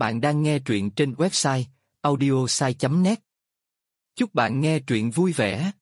Bạn đang nghe truyện trên website audiosai.net. Chúc bạn nghe truyện vui vẻ.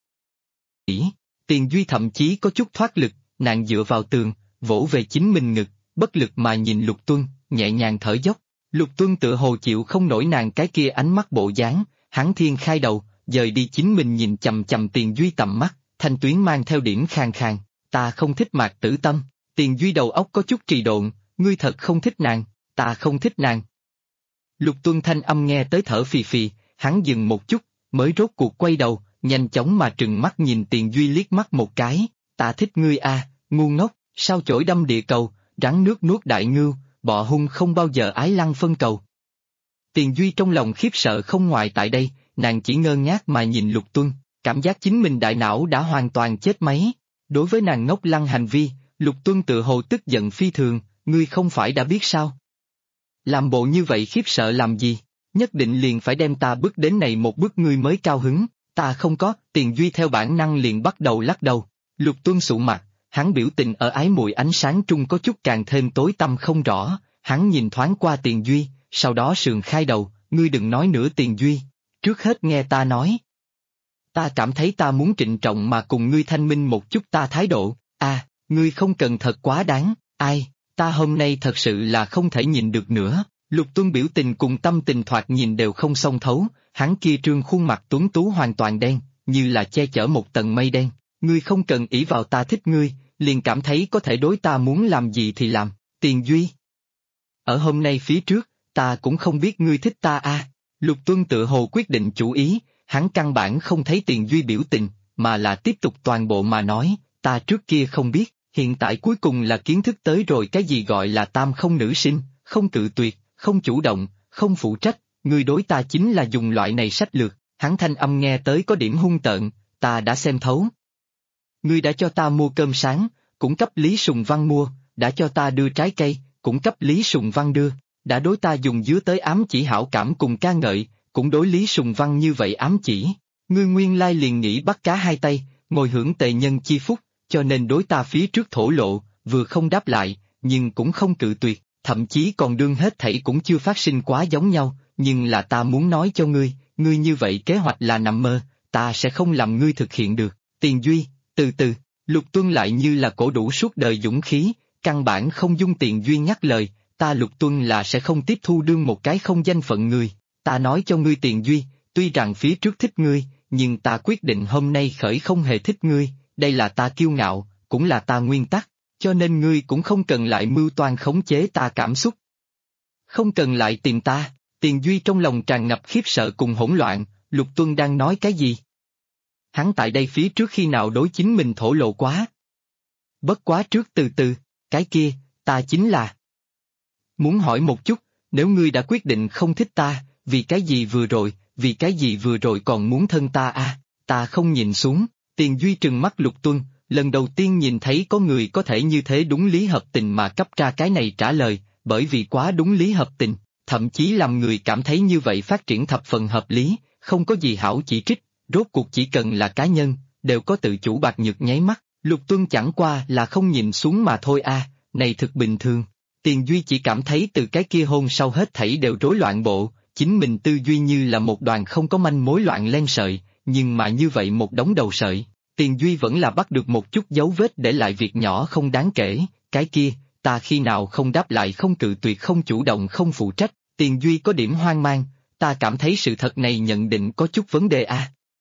Tiền Duy thậm chí có chút thoát lực, nàng dựa vào tường, vỗ về chính mình ngực, bất lực mà nhìn Lục Tuân, nhẹ nhàng thở dốc. Lục Tuân tựa hồ chịu không nổi nàng cái kia ánh mắt bộ dáng, hắn thiên khai đầu, dời đi chính mình nhìn chầm chầm Tiền Duy tầm mắt, thanh tuyến mang theo điểm khàn khàn. Ta không thích Mạc Tử Tâm. Tiền Duy đầu óc có chút trì độn, ngươi thật không thích nàng, ta không thích nàng. Lục Tuân thanh âm nghe tới thở phì phì, hắn dừng một chút, mới rốt cuộc quay đầu, nhanh chóng mà trừng mắt nhìn Tiền Duy liếc mắt một cái. Ta thích ngươi a, ngu ngốc, sao chổi đâm địa cầu, rắn nước nuốt đại ngưu, bọ hung không bao giờ ái lăng phân cầu. Tiền Duy trong lòng khiếp sợ không ngoài tại đây, nàng chỉ ngơ ngác mà nhìn Lục Tuân, cảm giác chính mình đại não đã hoàn toàn chết máy. Đối với nàng ngốc lăng hành vi, Lục Tuân tự hồ tức giận phi thường, ngươi không phải đã biết sao? Làm bộ như vậy khiếp sợ làm gì? Nhất định liền phải đem ta bước đến này một bước ngươi mới cao hứng, ta không có. Tiền Duy theo bản năng liền bắt đầu lắc đầu. Lục Tuân sụ mặt, hắn biểu tình ở ái muội ánh sáng trung có chút càng thêm tối tăm không rõ, hắn nhìn thoáng qua Tiền Duy, sau đó sườn khai đầu, ngươi đừng nói nữa Tiền Duy, trước hết nghe ta nói. Ta cảm thấy ta muốn trịnh trọng mà cùng ngươi thanh minh một chút ta thái độ, ngươi không cần thật quá đáng, ta hôm nay thật sự là không thể nhìn được nữa. Lục Tuân biểu tình cùng tâm tình thoạt nhìn đều không xông thấu, hắn kia trương khuôn mặt tuấn tú hoàn toàn đen, như là che chở một tầng mây đen. Ngươi không cần ỷ vào ta thích ngươi, liền cảm thấy có thể đối ta muốn làm gì thì làm. Tiền Duy, ở hôm nay phía trước, ta cũng không biết ngươi thích ta. Lục Tuân tự hồ quyết định chủ ý, hắn căn bản không thấy Tiền Duy biểu tình, mà là tiếp tục toàn bộ mà nói, ta trước kia không biết, hiện tại cuối cùng là kiến thức tới rồi cái gì gọi là tam không nữ sinh, không cự tuyệt, không chủ động, không phụ trách, ngươi đối ta chính là dùng loại này sách lược. Hắn thanh âm nghe tới có điểm hung tợn, ta đã xem thấu. Ngươi đã cho ta mua cơm sáng, cũng cấp Lý Sùng Văn mua, đã cho ta đưa trái cây, cũng cấp Lý Sùng Văn đưa, đã đối ta dùng dứa tới ám chỉ hảo cảm cùng ca ngợi, cũng đối Lý Sùng Văn như vậy ám chỉ. Ngươi nguyên lai liền nghĩ bắt cá hai tay, ngồi hưởng tề nhân chi phúc, cho nên đối ta phía trước thổ lộ, vừa không đáp lại, nhưng cũng không cự tuyệt, thậm chí còn đương hết thảy cũng chưa phát sinh quá giống nhau, nhưng là ta muốn nói cho ngươi, ngươi như vậy kế hoạch là nằm mơ, ta sẽ không làm ngươi thực hiện được. Tiền Duy, từ từ, Lục Tuân lại như là cổ đủ suốt đời dũng khí, căn bản không dung Tiền Duy nhắc lời, ta Lục Tuân là sẽ không tiếp thu đương một cái không danh phận người, ta nói cho ngươi Tiền Duy, tuy rằng phía trước thích ngươi, nhưng ta quyết định hôm nay khởi không hề thích ngươi, đây là ta kiêu ngạo, cũng là ta nguyên tắc, cho nên ngươi cũng không cần lại mưu toan khống chế ta cảm xúc. Không cần lại tìm ta. Tiền Duy trong lòng tràn ngập khiếp sợ cùng hỗn loạn, Lục Tuân đang nói cái gì? Hắn tại đây phía trước khi nào đối chính mình thổ lộ quá? Bất quá trước từ từ, cái kia, ta chính là. Muốn hỏi một chút, nếu ngươi đã quyết định không thích ta, vì cái gì vừa rồi còn muốn thân ta ta không nhìn xuống. Tiền Duy trừng mắt Lục Tuân, lần đầu tiên nhìn thấy có người có thể như thế đúng lý hợp tình mà cấp ra cái này trả lời, bởi vì quá đúng lý hợp tình, thậm chí làm người cảm thấy như vậy phát triển thập phần hợp lý, không có gì hảo chỉ trích, rốt cuộc chỉ cần là cá nhân, đều có tự chủ bạc nhược nháy mắt, Lục Tuân chẳng qua là không nhìn xuống mà thôi này thực bình thường. Tiền Duy chỉ cảm thấy từ cái kia hôn sau hết thảy đều rối loạn bộ, chính mình tư duy như là một đoàn không có manh mối loạn len sợi, nhưng mà như vậy một đống đầu sợi, Tiền Duy vẫn là bắt được một chút dấu vết để lại việc nhỏ không đáng kể, cái kia, ta khi nào không đáp lại không cự tuyệt không chủ động không phụ trách. Tiền Duy có điểm hoang mang, ta cảm thấy sự thật này nhận định có chút vấn đề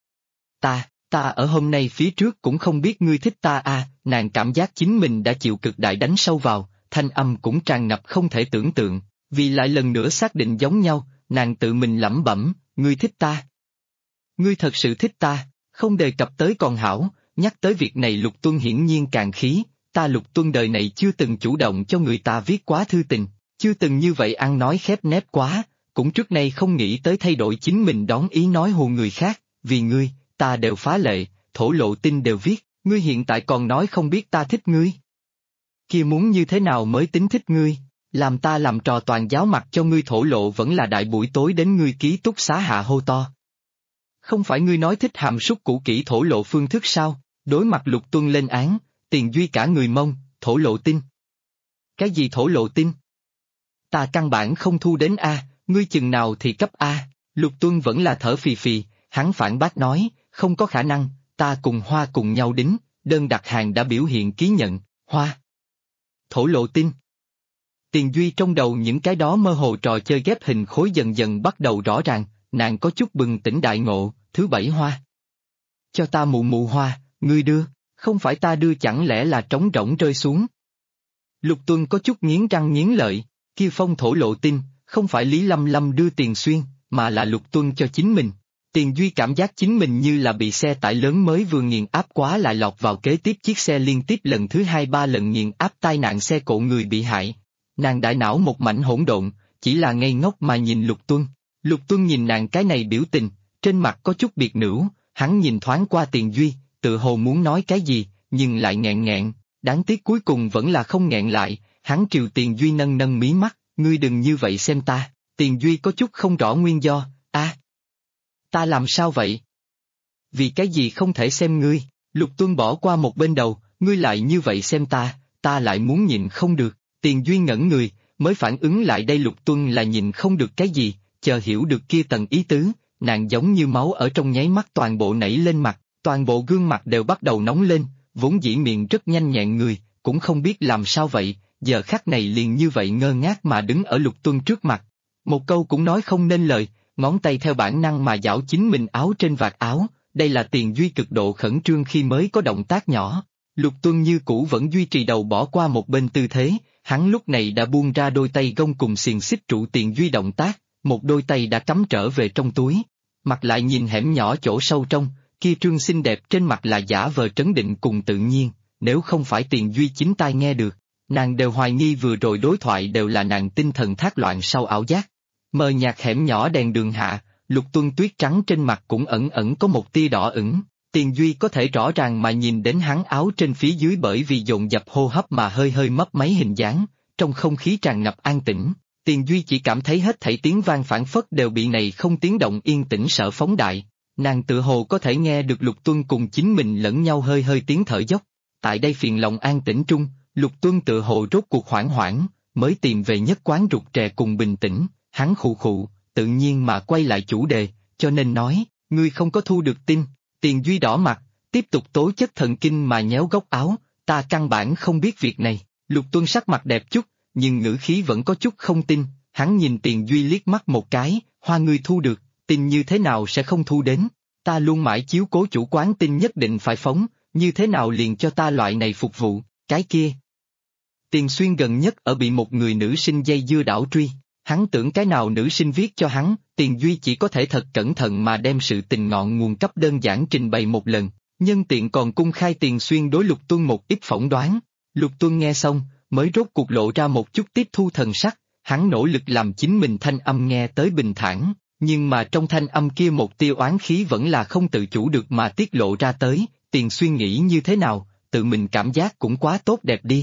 Ta ở hôm nay phía trước cũng không biết ngươi thích ta nàng cảm giác chính mình đã chịu cực đại đánh sâu vào, thanh âm cũng tràn ngập không thể tưởng tượng, vì lại lần nữa xác định giống nhau, nàng tự mình lẩm bẩm, ngươi thích ta. Ngươi thật sự thích ta, không đề cập tới còn hảo, nhắc tới việc này Lục Tuân hiển nhiên càng khí, ta Lục Tuân đời này chưa từng chủ động cho người ta viết quá thư tình. Chưa từng như vậy ăn nói khép nép quá, cũng trước nay không nghĩ tới thay đổi chính mình đón ý nói hù người khác, vì ngươi, ta đều phá lệ, thổ lộ tin đều viết, ngươi hiện tại còn nói không biết ta thích ngươi. Kia muốn như thế nào mới tính thích ngươi, làm ta làm trò toàn giáo mặt cho ngươi thổ lộ vẫn là đại buổi tối đến ngươi ký túc xá hạ hô to. Không phải ngươi nói thích hàm súc cũ kỹ thổ lộ phương thức sao, đối mặt Lục Tuân lên án, Tiền Duy cả người mông, thổ lộ tin. Cái gì thổ lộ tin? Ta căn bản không thu đến ngươi chừng nào thì cấp A, Lục Tuân vẫn là thở phì phì, hắn phản bác nói, không có khả năng, ta cùng Hoa cùng nhau đính, đơn đặt hàng đã biểu hiện ký nhận, Hoa. Thổ lộ tin. Tiền Duy trong đầu những cái đó mơ hồ trò chơi ghép hình khối dần dần bắt đầu rõ ràng, nàng có chút bừng tỉnh đại ngộ, thứ bảy Hoa. Cho ta mụ mụ Hoa, ngươi đưa, không phải ta đưa chẳng lẽ là trống rỗng rơi xuống. Lục Tuân có chút nghiến răng nghiến lợi, kia phong thổ lộ tin, không phải Lý Lâm Lâm đưa Tiền Xuyên, mà là Lục Tuân cho chính mình. Tiền Duy cảm giác chính mình như là bị xe tải lớn mới vừa nghiền áp quá lại lọt vào kế tiếp chiếc xe liên tiếp lần thứ 2-3 lần nghiền áp tai nạn xe cộ người bị hại. Nàng đại não một mảnh hỗn độn, chỉ là ngây ngốc mà nhìn Lục Tuân. Lục Tuân nhìn nàng cái này biểu tình, trên mặt có chút biệt nữ, hắn nhìn thoáng qua Tiền Duy, tự hồ muốn nói cái gì, nhưng lại nghẹn nghẹn, đáng tiếc cuối cùng vẫn là không nghẹn lại, hắn triều Tiền Duy nâng nâng mí mắt, ngươi đừng như vậy xem ta, Tiền Duy có chút không rõ nguyên do, ta làm sao vậy? Vì cái gì không thể xem ngươi, Lục Tuân bỏ qua một bên đầu, ngươi lại như vậy xem ta lại muốn nhịn không được, Tiền Duy ngẩn người, mới phản ứng lại đây Lục Tuân là nhịn không được cái gì, chờ hiểu được kia tầng ý tứ, nàng giống như máu ở trong nháy mắt toàn bộ nảy lên mặt, toàn bộ gương mặt đều bắt đầu nóng lên, vốn dĩ miệng rất nhanh nhẹn người, cũng không biết làm sao vậy, giờ khắc này liền như vậy ngơ ngác mà đứng ở Lục Tuân trước mặt. Một câu cũng nói không nên lời, ngón tay theo bản năng mà giảo chính mình áo trên vạt áo, đây là Tiền Duy cực độ khẩn trương khi mới có động tác nhỏ. Lục Tuân như cũ vẫn duy trì đầu bỏ qua một bên tư thế, hắn lúc này đã buông ra đôi tay gông cùng xiềng xích trụ Tiền Duy động tác, một đôi tay đã cắm trở về trong túi, mặt lại nhìn hẻm nhỏ chỗ sâu trong, kia trương xinh đẹp trên mặt là giả vờ trấn định cùng tự nhiên, nếu không phải Tiền Duy chính tai nghe được, nàng đều hoài nghi vừa rồi đối thoại đều là nàng tinh thần thác loạn sau ảo giác. Mờ nhạt hẻm nhỏ đèn đường hạ, Lục Tuân tuyết trắng trên mặt cũng ẩn ẩn có một tia đỏ ửng, Tiền Duy có thể rõ ràng mà nhìn đến hắn áo trên phía dưới bởi vì dồn dập hô hấp mà hơi hơi mấp máy hình dáng, trong không khí tràn ngập an tĩnh, Tiền Duy chỉ cảm thấy hết thảy tiếng vang phảng phất đều bị này không tiếng động yên tĩnh sợ phóng đại, nàng tự hồ có thể nghe được Lục Tuân cùng chính mình lẫn nhau hơi hơi tiếng thở dốc, tại đây phiền lòng an tĩnh trung, Lục Tuân tự hồ rốt cuộc hoảng hoảng, mới tìm về nhất quán rụt rè cùng bình tĩnh. Hắn khụ khụ, tự nhiên mà quay lại chủ đề, cho nên nói, ngươi không có thu được tin, Tiền Duy đỏ mặt, tiếp tục tố chất thần kinh mà nhéo góc áo, ta căn bản không biết việc này, Lục Tuân sắc mặt đẹp chút, nhưng ngữ khí vẫn có chút không tin, hắn nhìn Tiền Duy liếc mắt một cái, Hoa ngươi thu được, tin như thế nào sẽ không thu đến, ta luôn mãi chiếu cố chủ quán tin nhất định phải phóng, như thế nào liền cho ta loại này phục vụ, cái kia. Tiền Xuyên gần nhất ở bị một người nữ sinh dây dưa đảo truy. Hắn tưởng cái nào nữ sinh viết cho hắn, Tiền Duy chỉ có thể thật cẩn thận mà đem sự tình ngọn nguồn cấp đơn giản trình bày một lần, nhân tiện còn cung khai Tiền Xuyên đối Lục Tuân một ít phỏng đoán. Lục Tuân nghe xong, mới rốt cuộc lộ ra một chút tiếp thu thần sắc, hắn nỗ lực làm chính mình thanh âm nghe tới bình thản, nhưng mà trong thanh âm kia một tia oán khí vẫn là không tự chủ được mà tiết lộ ra tới, Tiền Xuyên nghĩ như thế nào, tự mình cảm giác cũng quá tốt đẹp đi.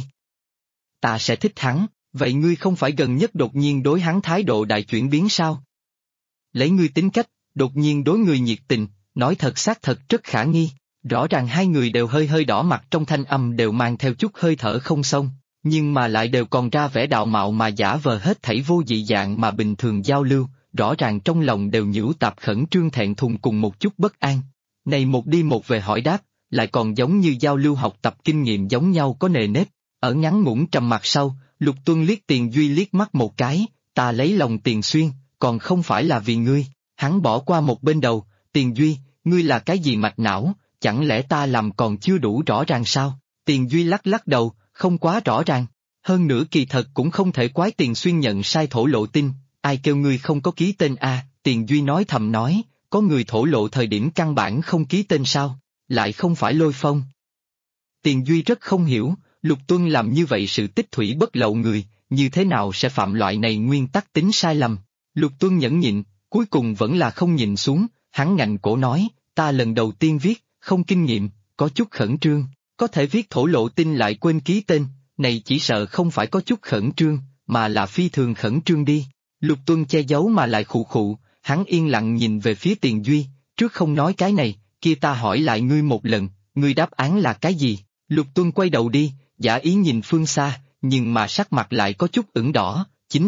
Ta sẽ thích hắn. Vậy ngươi không phải gần nhất đột nhiên đối hắn thái độ đại chuyển biến sao? Lấy ngươi tính cách, đột nhiên đối người nhiệt tình, nói thật xác thật rất khả nghi, rõ ràng hai người đều hơi hơi đỏ mặt trong thanh âm đều mang theo chút hơi thở không xong, nhưng mà lại đều còn ra vẻ đạo mạo mà giả vờ hết thảy vô dị dạng mà bình thường giao lưu, rõ ràng trong lòng đều nhiễu tạp khẩn trương thẹn thùng cùng một chút bất an. Này một đi một về hỏi đáp, lại còn giống như giao lưu học tập kinh nghiệm giống nhau có nề nếp, ở ngắn ngủn trầm mặc sau. Lục Tuân liếc Tiền Duy liếc mắt một cái, ta lấy lòng Tiền Xuyên, còn không phải là vì ngươi, hắn bỏ qua một bên đầu, Tiền Duy, ngươi là cái gì mạch não, chẳng lẽ ta làm còn chưa đủ rõ ràng sao? Tiền Duy lắc lắc đầu, không quá rõ ràng, hơn nữa kỳ thật cũng không thể quái Tiền Xuyên nhận sai thổ lộ tin, ai kêu ngươi không có ký tên a? Tiền Duy nói thầm nói, có người thổ lộ thời điểm căn bản không ký tên sao, lại không phải Lôi Phong. Tiền Duy rất không hiểu. Lục Tuân làm như vậy sự tích thủy bất lậu người, như thế nào sẽ phạm loại này nguyên tắc tính sai lầm? Lục Tuân nhẫn nhịn, cuối cùng vẫn là không nhìn xuống, hắn ngạnh cổ nói, ta lần đầu tiên viết, không kinh nghiệm, có chút khẩn trương, có thể viết thổ lộ tin lại quên ký tên, này chỉ sợ không phải có chút khẩn trương, mà là phi thường khẩn trương đi. Lục Tuân che giấu mà lại khụ khụ, hắn yên lặng nhìn về phía Tiền Duy, trước không nói cái này, kia ta hỏi lại ngươi một lần, ngươi đáp án là cái gì? Lục Tuân quay đầu đi. Giả ý nhìn phương xa, nhưng mà sắc mặt lại có chút ửng đỏ, chính là,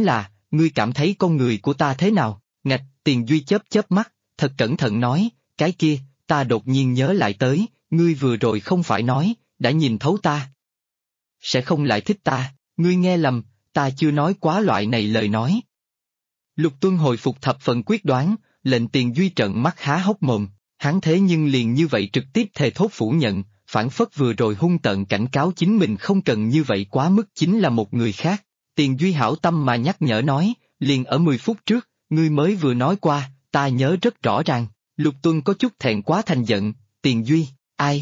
ngươi cảm thấy con người của ta thế nào? Ngạch, Tiền Duy chớp chớp mắt, thật cẩn thận nói, cái kia, ta đột nhiên nhớ lại tới, ngươi vừa rồi không phải nói, đã nhìn thấu ta. Sẽ không lại thích ta, ngươi nghe lầm, ta chưa nói quá loại này lời nói. Lục Tuân hồi phục thập phần quyết đoán, lệnh Tiền Duy trợn mắt há hốc mồm, hắn thế nhưng liền như vậy trực tiếp thề thốt phủ nhận, phản phất vừa rồi hung tợn cảnh cáo chính mình không cần như vậy quá mức chính là một người khác. Tiền Duy hảo tâm mà nhắc nhở nói, liền ở 10 phút trước, ngươi mới vừa nói qua, ta nhớ rất rõ ràng. Lục Tuân có chút thẹn quá thành giận, Tiền Duy, ai?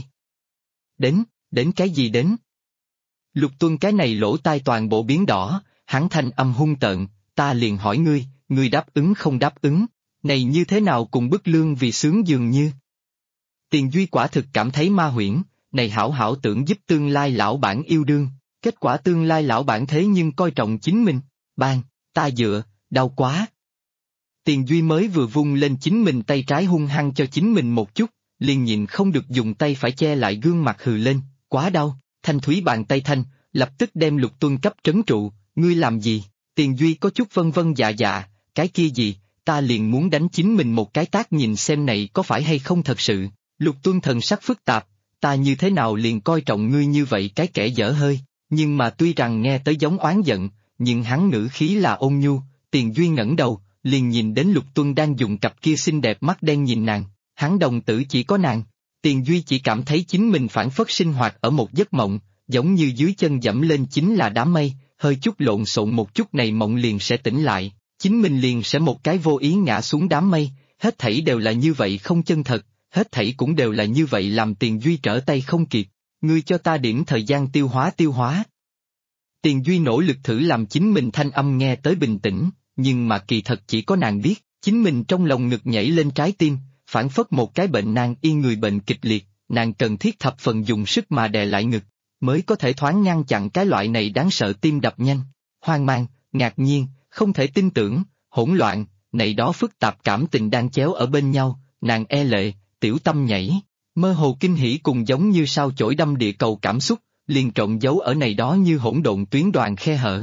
Đến cái gì đến? Lục Tuân cái này lỗ tai toàn bộ biến đỏ, hắn thanh âm hung tợn, ta liền hỏi ngươi đáp ứng không đáp ứng, này như thế nào cùng bức lương vì sướng dường như? Tiền Duy quả thực cảm thấy ma huyễn, này hảo hảo tưởng giúp tương lai lão bản yêu đương, kết quả tương lai lão bản thế nhưng coi trọng chính mình, bang, ta dựa, đau quá. Tiền Duy mới vừa vung lên chính mình tay trái hung hăng cho chính mình một chút, liền nhịn không được dùng tay phải che lại gương mặt hừ lên, quá đau, thanh thúy bàn tay thanh, lập tức đem Lục Tuân cấp trấn trụ, ngươi làm gì? Tiền Duy có chút vân vân dạ dạ, cái kia gì, ta liền muốn đánh chính mình một cái tát nhìn xem này có phải hay không thật sự. Lục Tuân thần sắc phức tạp, ta như thế nào liền coi trọng ngươi như vậy cái kẻ dở hơi, nhưng mà tuy rằng nghe tới giống oán giận, nhưng hắn ngữ khí là ôn nhu. Tiền Duy ngẩng đầu, liền nhìn đến Lục Tuân đang dùng cặp kia xinh đẹp mắt đen nhìn nàng, hắn đồng tử chỉ có nàng. Tiền Duy chỉ cảm thấy chính mình phản phất sinh hoạt ở một giấc mộng, giống như dưới chân dẫm lên chính là đám mây, hơi chút lộn xộn một chút này mộng liền sẽ tỉnh lại, chính mình liền sẽ một cái vô ý ngã xuống đám mây, hết thảy đều là như vậy không chân thật, hết thảy cũng đều là như vậy làm Tiền Duy trở tay không kịp, ngươi cho ta điểm thời gian tiêu hóa. Tiền Duy nỗ lực thử làm chính mình thanh âm nghe tới bình tĩnh, nhưng mà kỳ thật chỉ có nàng biết, chính mình trong lòng ngực nhảy lên trái tim, phản phất một cái bệnh nan y người bệnh kịch liệt, nàng cần thiết thập phần dùng sức mà đè lại ngực, mới có thể thoáng ngăn chặn cái loại này đáng sợ tim đập nhanh, hoang mang, ngạc nhiên, không thể tin tưởng, hỗn loạn, này đó phức tạp cảm tình đang chéo ở bên nhau, nàng e lệ, tiểu tâm nhảy, mơ hồ kinh hỉ cùng giống như sao chổi đâm địa cầu cảm xúc, liền trộn giấu ở này đó như hỗn độn tuyến đoàn khe hở.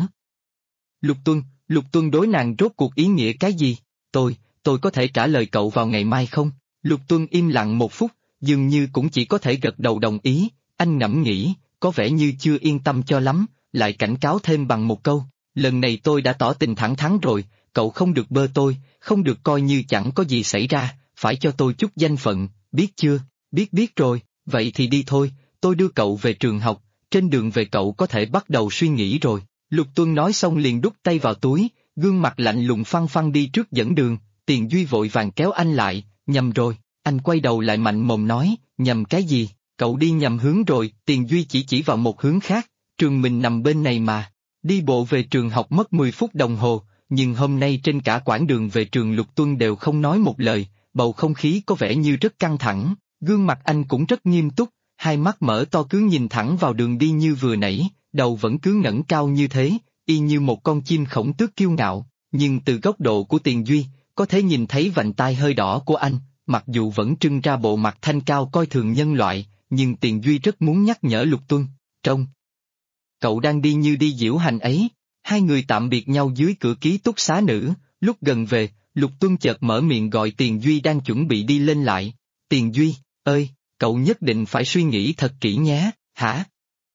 Lục Tuân đối nàng rốt cuộc ý nghĩa cái gì? Tôi có thể trả lời cậu vào ngày mai không? Lục Tuân im lặng một phút, dường như cũng chỉ có thể gật đầu đồng ý, anh ngẫm nghĩ, có vẻ như chưa yên tâm cho lắm, lại cảnh cáo thêm bằng một câu, lần này tôi đã tỏ tình thẳng thắn rồi, cậu không được bơ tôi, không được coi như chẳng có gì xảy ra, phải cho tôi chút danh phận, biết chưa? Biết rồi, vậy thì đi thôi, tôi đưa cậu về trường học, trên đường về cậu có thể bắt đầu suy nghĩ rồi. Lục Tuân nói xong liền đút tay vào túi, gương mặt lạnh lùng phăng phăng đi trước dẫn đường, Tiền Duy vội vàng kéo anh lại, nhầm rồi, anh quay đầu lại mạnh mồm nói, nhầm cái gì, cậu đi nhầm hướng rồi, Tiền Duy chỉ vào một hướng khác, trường mình nằm bên này mà, đi bộ về trường học mất 10 phút đồng hồ, nhưng hôm nay trên cả quãng đường về trường Lục Tuân đều không nói một lời, bầu không khí có vẻ như rất căng thẳng, gương mặt anh cũng rất nghiêm túc, hai mắt mở to cứ nhìn thẳng vào đường đi như vừa nãy, đầu vẫn cứ ngẩng cao như thế, y như một con chim khổng tước kiêu ngạo, nhưng từ góc độ của Tiền Duy, có thể nhìn thấy vành tai hơi đỏ của anh, mặc dù vẫn trưng ra bộ mặt thanh cao coi thường nhân loại, nhưng Tiền Duy rất muốn nhắc nhở Lục Tuân, trông cậu đang đi như đi diễu hành ấy. Hai người tạm biệt nhau dưới cửa ký túc xá nữ, lúc gần về, Lục Tuân chợt mở miệng gọi Tiền Duy đang chuẩn bị đi lên lại, Tiền Duy, ơi, cậu nhất định phải suy nghĩ thật kỹ nhé, hả?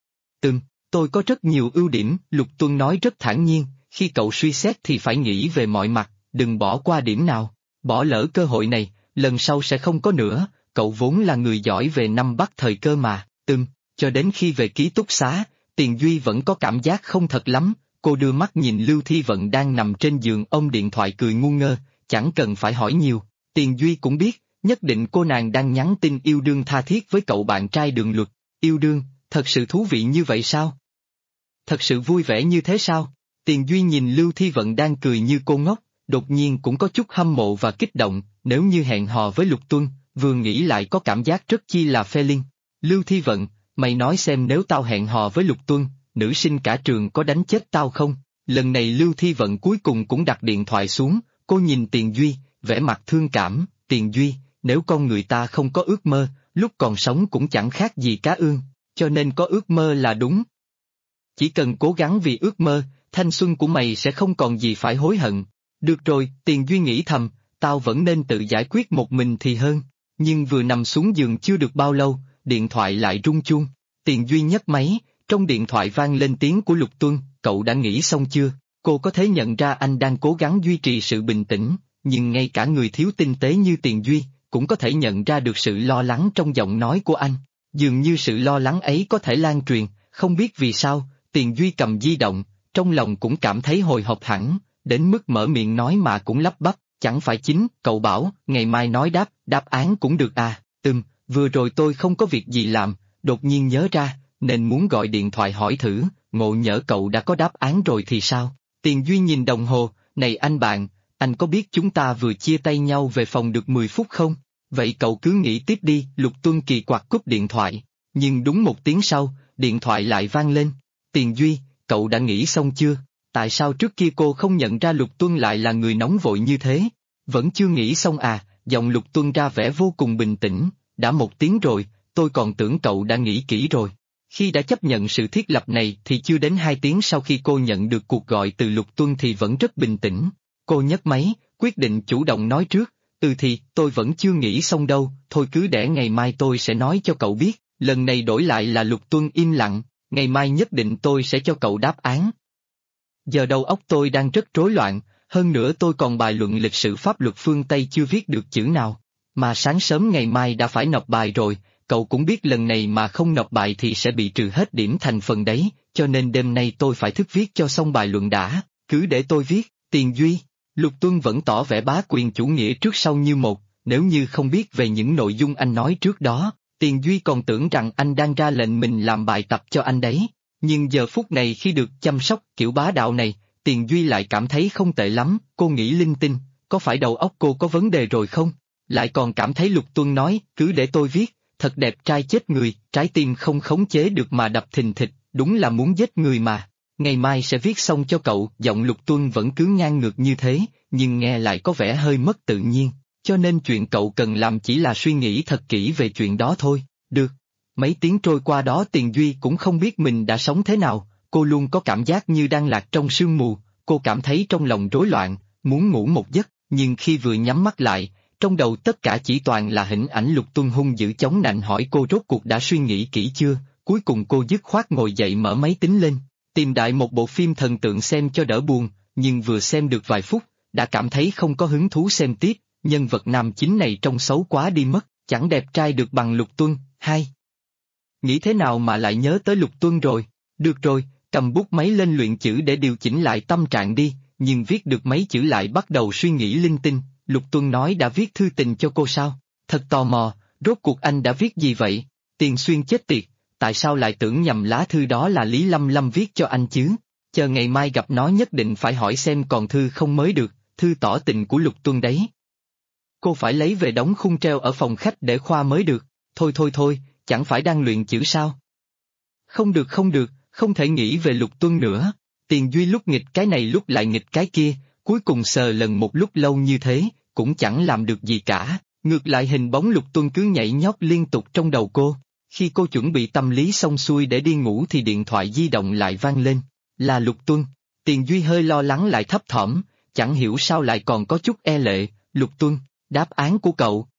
Tôi có rất nhiều ưu điểm, Lục Tuân nói rất thản nhiên, khi cậu suy xét thì phải nghĩ về mọi mặt, đừng bỏ qua điểm nào, bỏ lỡ cơ hội này, lần sau sẽ không có nữa, cậu vốn là người giỏi về nắm bắt thời cơ mà, cho đến khi về ký túc xá, Tiền Duy vẫn có cảm giác không thật lắm, cô đưa mắt nhìn Lưu Thi Vận đang nằm trên giường ôm điện thoại cười ngu ngơ, chẳng cần phải hỏi nhiều, Tiền Duy cũng biết, nhất định cô nàng đang nhắn tin yêu đương tha thiết với cậu bạn trai Đường Luật, yêu đương, thật sự thú vị như vậy sao? Thật sự vui vẻ như thế sao? Tiền Duy nhìn Lưu Thi Vận đang cười như cô ngốc, đột nhiên cũng có chút hâm mộ và kích động, nếu như hẹn hò với Lục Tuân, vừa nghĩ lại có cảm giác rất chi là phe liên. Lưu Thi Vận, mày nói xem nếu tao hẹn hò với Lục Tuân, nữ sinh cả trường có đánh chết tao không? Lần này Lưu Thi Vận cuối cùng cũng đặt điện thoại xuống, cô nhìn Tiền Duy, vẻ mặt thương cảm, Tiền Duy, nếu con người ta không có ước mơ, lúc còn sống cũng chẳng khác gì cá ương, cho nên có ước mơ là đúng. Chỉ cần cố gắng vì ước mơ, thanh xuân của mày sẽ không còn gì phải hối hận. Được rồi, Tiền Duy nghĩ thầm, tao vẫn nên tự giải quyết một mình thì hơn. Nhưng vừa nằm xuống giường chưa được bao lâu, điện thoại lại rung chuông. Tiền Duy nhấc máy, trong điện thoại vang lên tiếng của Lục Tuân, cậu đã nghĩ xong chưa? Cô có thể nhận ra anh đang cố gắng duy trì sự bình tĩnh, nhưng ngay cả người thiếu tinh tế như Tiền Duy, cũng có thể nhận ra được sự lo lắng trong giọng nói của anh. Dường như sự lo lắng ấy có thể lan truyền, không biết vì sao, Tiền Duy cầm di động, trong lòng cũng cảm thấy hồi hộp hẳn, đến mức mở miệng nói mà cũng lắp bắp, chẳng phải chính, cậu bảo, ngày mai nói đáp án cũng được à, vừa rồi tôi không có việc gì làm, đột nhiên nhớ ra, nên muốn gọi điện thoại hỏi thử, ngộ nhỡ cậu đã có đáp án rồi thì sao? Tiền Duy nhìn đồng hồ, này anh bạn, anh có biết chúng ta vừa chia tay nhau về phòng được 10 phút không? Vậy cậu cứ nghĩ tiếp đi, Lục Tuân kỳ quặc cúp điện thoại, nhưng đúng một tiếng sau, điện thoại lại vang lên. Tiền Duy, cậu đã nghĩ xong chưa? Tại sao trước kia cô không nhận ra Lục Tuân lại là người nóng vội như thế? Vẫn chưa nghĩ xong à, giọng Lục Tuân ra vẻ vô cùng bình tĩnh, đã 1 tiếng rồi, tôi còn tưởng cậu đã nghĩ kỹ rồi. Khi đã chấp nhận sự thiết lập này thì chưa đến 2 tiếng sau khi cô nhận được cuộc gọi từ Lục Tuân thì vẫn rất bình tĩnh. Cô nhấc máy, quyết định chủ động nói trước, thì tôi vẫn chưa nghĩ xong đâu, thôi cứ để ngày mai tôi sẽ nói cho cậu biết. Lần này đổi lại là Lục Tuân im lặng, ngày mai nhất định tôi sẽ cho cậu đáp án. Giờ đầu óc tôi đang rất rối loạn, hơn nữa tôi còn bài luận lịch sử pháp luật phương Tây chưa viết được chữ nào. Mà sáng sớm ngày mai đã phải nộp bài rồi, cậu cũng biết lần này mà không nộp bài thì sẽ bị trừ hết điểm thành phần đấy, cho nên đêm nay tôi phải thức viết cho xong bài luận đã, cứ để tôi viết. Tiền Duy, Lục Tuân vẫn tỏ vẻ bá quyền chủ nghĩa trước sau như một, nếu như không biết về những nội dung anh nói trước đó, Tiền Duy còn tưởng rằng anh đang ra lệnh mình làm bài tập cho anh đấy. Nhưng giờ phút này khi được chăm sóc kiểu bá đạo này, Tiền Duy lại cảm thấy không tệ lắm, cô nghĩ linh tinh, có phải đầu óc cô có vấn đề rồi không? Lại còn cảm thấy Lục Tuân nói, cứ để tôi viết, thật đẹp trai chết người, trái tim không khống chế được mà đập thình thịch, đúng là muốn giết người mà. Ngày mai sẽ viết xong cho cậu, giọng Lục Tuân vẫn cứ ngang ngược như thế, nhưng nghe lại có vẻ hơi mất tự nhiên, cho nên chuyện cậu cần làm chỉ là suy nghĩ thật kỹ về chuyện đó thôi, được. Mấy tiếng trôi qua đó Tiền Duy cũng không biết mình đã sống thế nào, cô luôn có cảm giác như đang lạc trong sương mù, cô cảm thấy trong lòng rối loạn, muốn ngủ một giấc, nhưng khi vừa nhắm mắt lại, trong đầu tất cả chỉ toàn là hình ảnh Lục Tuân hung dữ chống nạnh hỏi cô rốt cuộc đã suy nghĩ kỹ chưa, cuối cùng cô dứt khoát ngồi dậy mở máy tính lên, tìm đại một bộ phim thần tượng xem cho đỡ buồn, nhưng vừa xem được vài phút, đã cảm thấy không có hứng thú xem tiếp, nhân vật nam chính này trông xấu quá đi mất, chẳng đẹp trai được bằng Lục Tuân. Nghĩ thế nào mà lại nhớ tới Lục Tuân rồi, được rồi, cầm bút máy lên luyện chữ để điều chỉnh lại tâm trạng đi, nhưng viết được mấy chữ lại bắt đầu suy nghĩ linh tinh, Lục Tuân nói đã viết thư tình cho cô sao, thật tò mò, rốt cuộc anh đã viết gì vậy, Tiền Xuyên chết tiệt, tại sao lại tưởng nhầm lá thư đó là Lý Lâm Lâm viết cho anh chứ, chờ ngày mai gặp nó nhất định phải hỏi xem còn thư không mới được, thư tỏ tình của Lục Tuân đấy. Cô phải lấy về đóng khung treo ở phòng khách để khoa mới được, thôi, chẳng phải đang luyện chữ sao? Không được, không thể nghĩ về Lục Tuân nữa. Tiền Duy lúc nghịch cái này lúc lại nghịch cái kia, cuối cùng sờ lần một lúc lâu như thế, cũng chẳng làm được gì cả. Ngược lại hình bóng Lục Tuân cứ nhảy nhót liên tục trong đầu cô. Khi cô chuẩn bị tâm lý xong xuôi để đi ngủ thì điện thoại di động lại vang lên. Là Lục Tuân. Tiền Duy hơi lo lắng lại thấp thỏm, chẳng hiểu sao lại còn có chút e lệ. Lục Tuân, đáp án của cậu,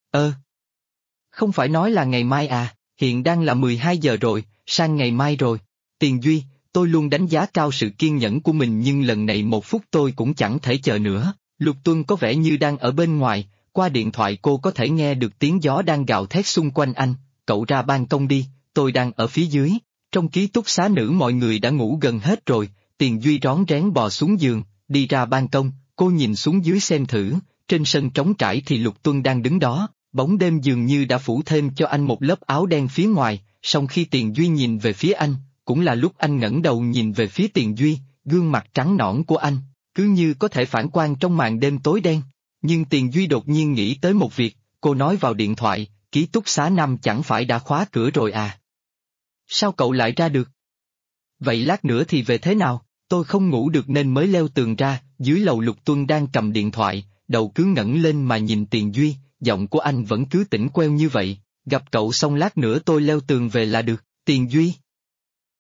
không phải nói là ngày mai à, hiện đang là 12 giờ rồi, sang ngày mai rồi. Tiền Duy, tôi luôn đánh giá cao sự kiên nhẫn của mình nhưng lần này 1 phút tôi cũng chẳng thể chờ nữa. Lục Tuân có vẻ như đang ở bên ngoài, qua điện thoại cô có thể nghe được tiếng gió đang gào thét xung quanh anh, cậu ra ban công đi, tôi đang ở phía dưới. Trong ký túc xá nữ mọi người đã ngủ gần hết rồi, Tiền Duy rón rén bò xuống giường, đi ra ban công, cô nhìn xuống dưới xem thử, trên sân trống trải thì Lục Tuân đang đứng đó, bóng đêm dường như đã phủ thêm cho anh một lớp áo đen phía ngoài, song khi Tiền Duy nhìn về phía anh, cũng là lúc anh ngẩng đầu nhìn về phía Tiền Duy, gương mặt trắng nõn của anh, cứ như có thể phản quang trong màn đêm tối đen. Nhưng Tiền Duy đột nhiên nghĩ tới một việc, cô nói vào điện thoại, ký túc xá 5 chẳng phải đã khóa cửa rồi à? Sao cậu lại ra được? Vậy lát nữa thì về thế nào? Tôi không ngủ được nên mới leo tường ra, dưới lầu Lục Tuân đang cầm điện thoại, đầu cứ ngẩng lên mà nhìn Tiền Duy, giọng của anh vẫn cứ tỉnh queo như vậy, gặp cậu xong lát nữa tôi leo tường về là được, Tiền Duy.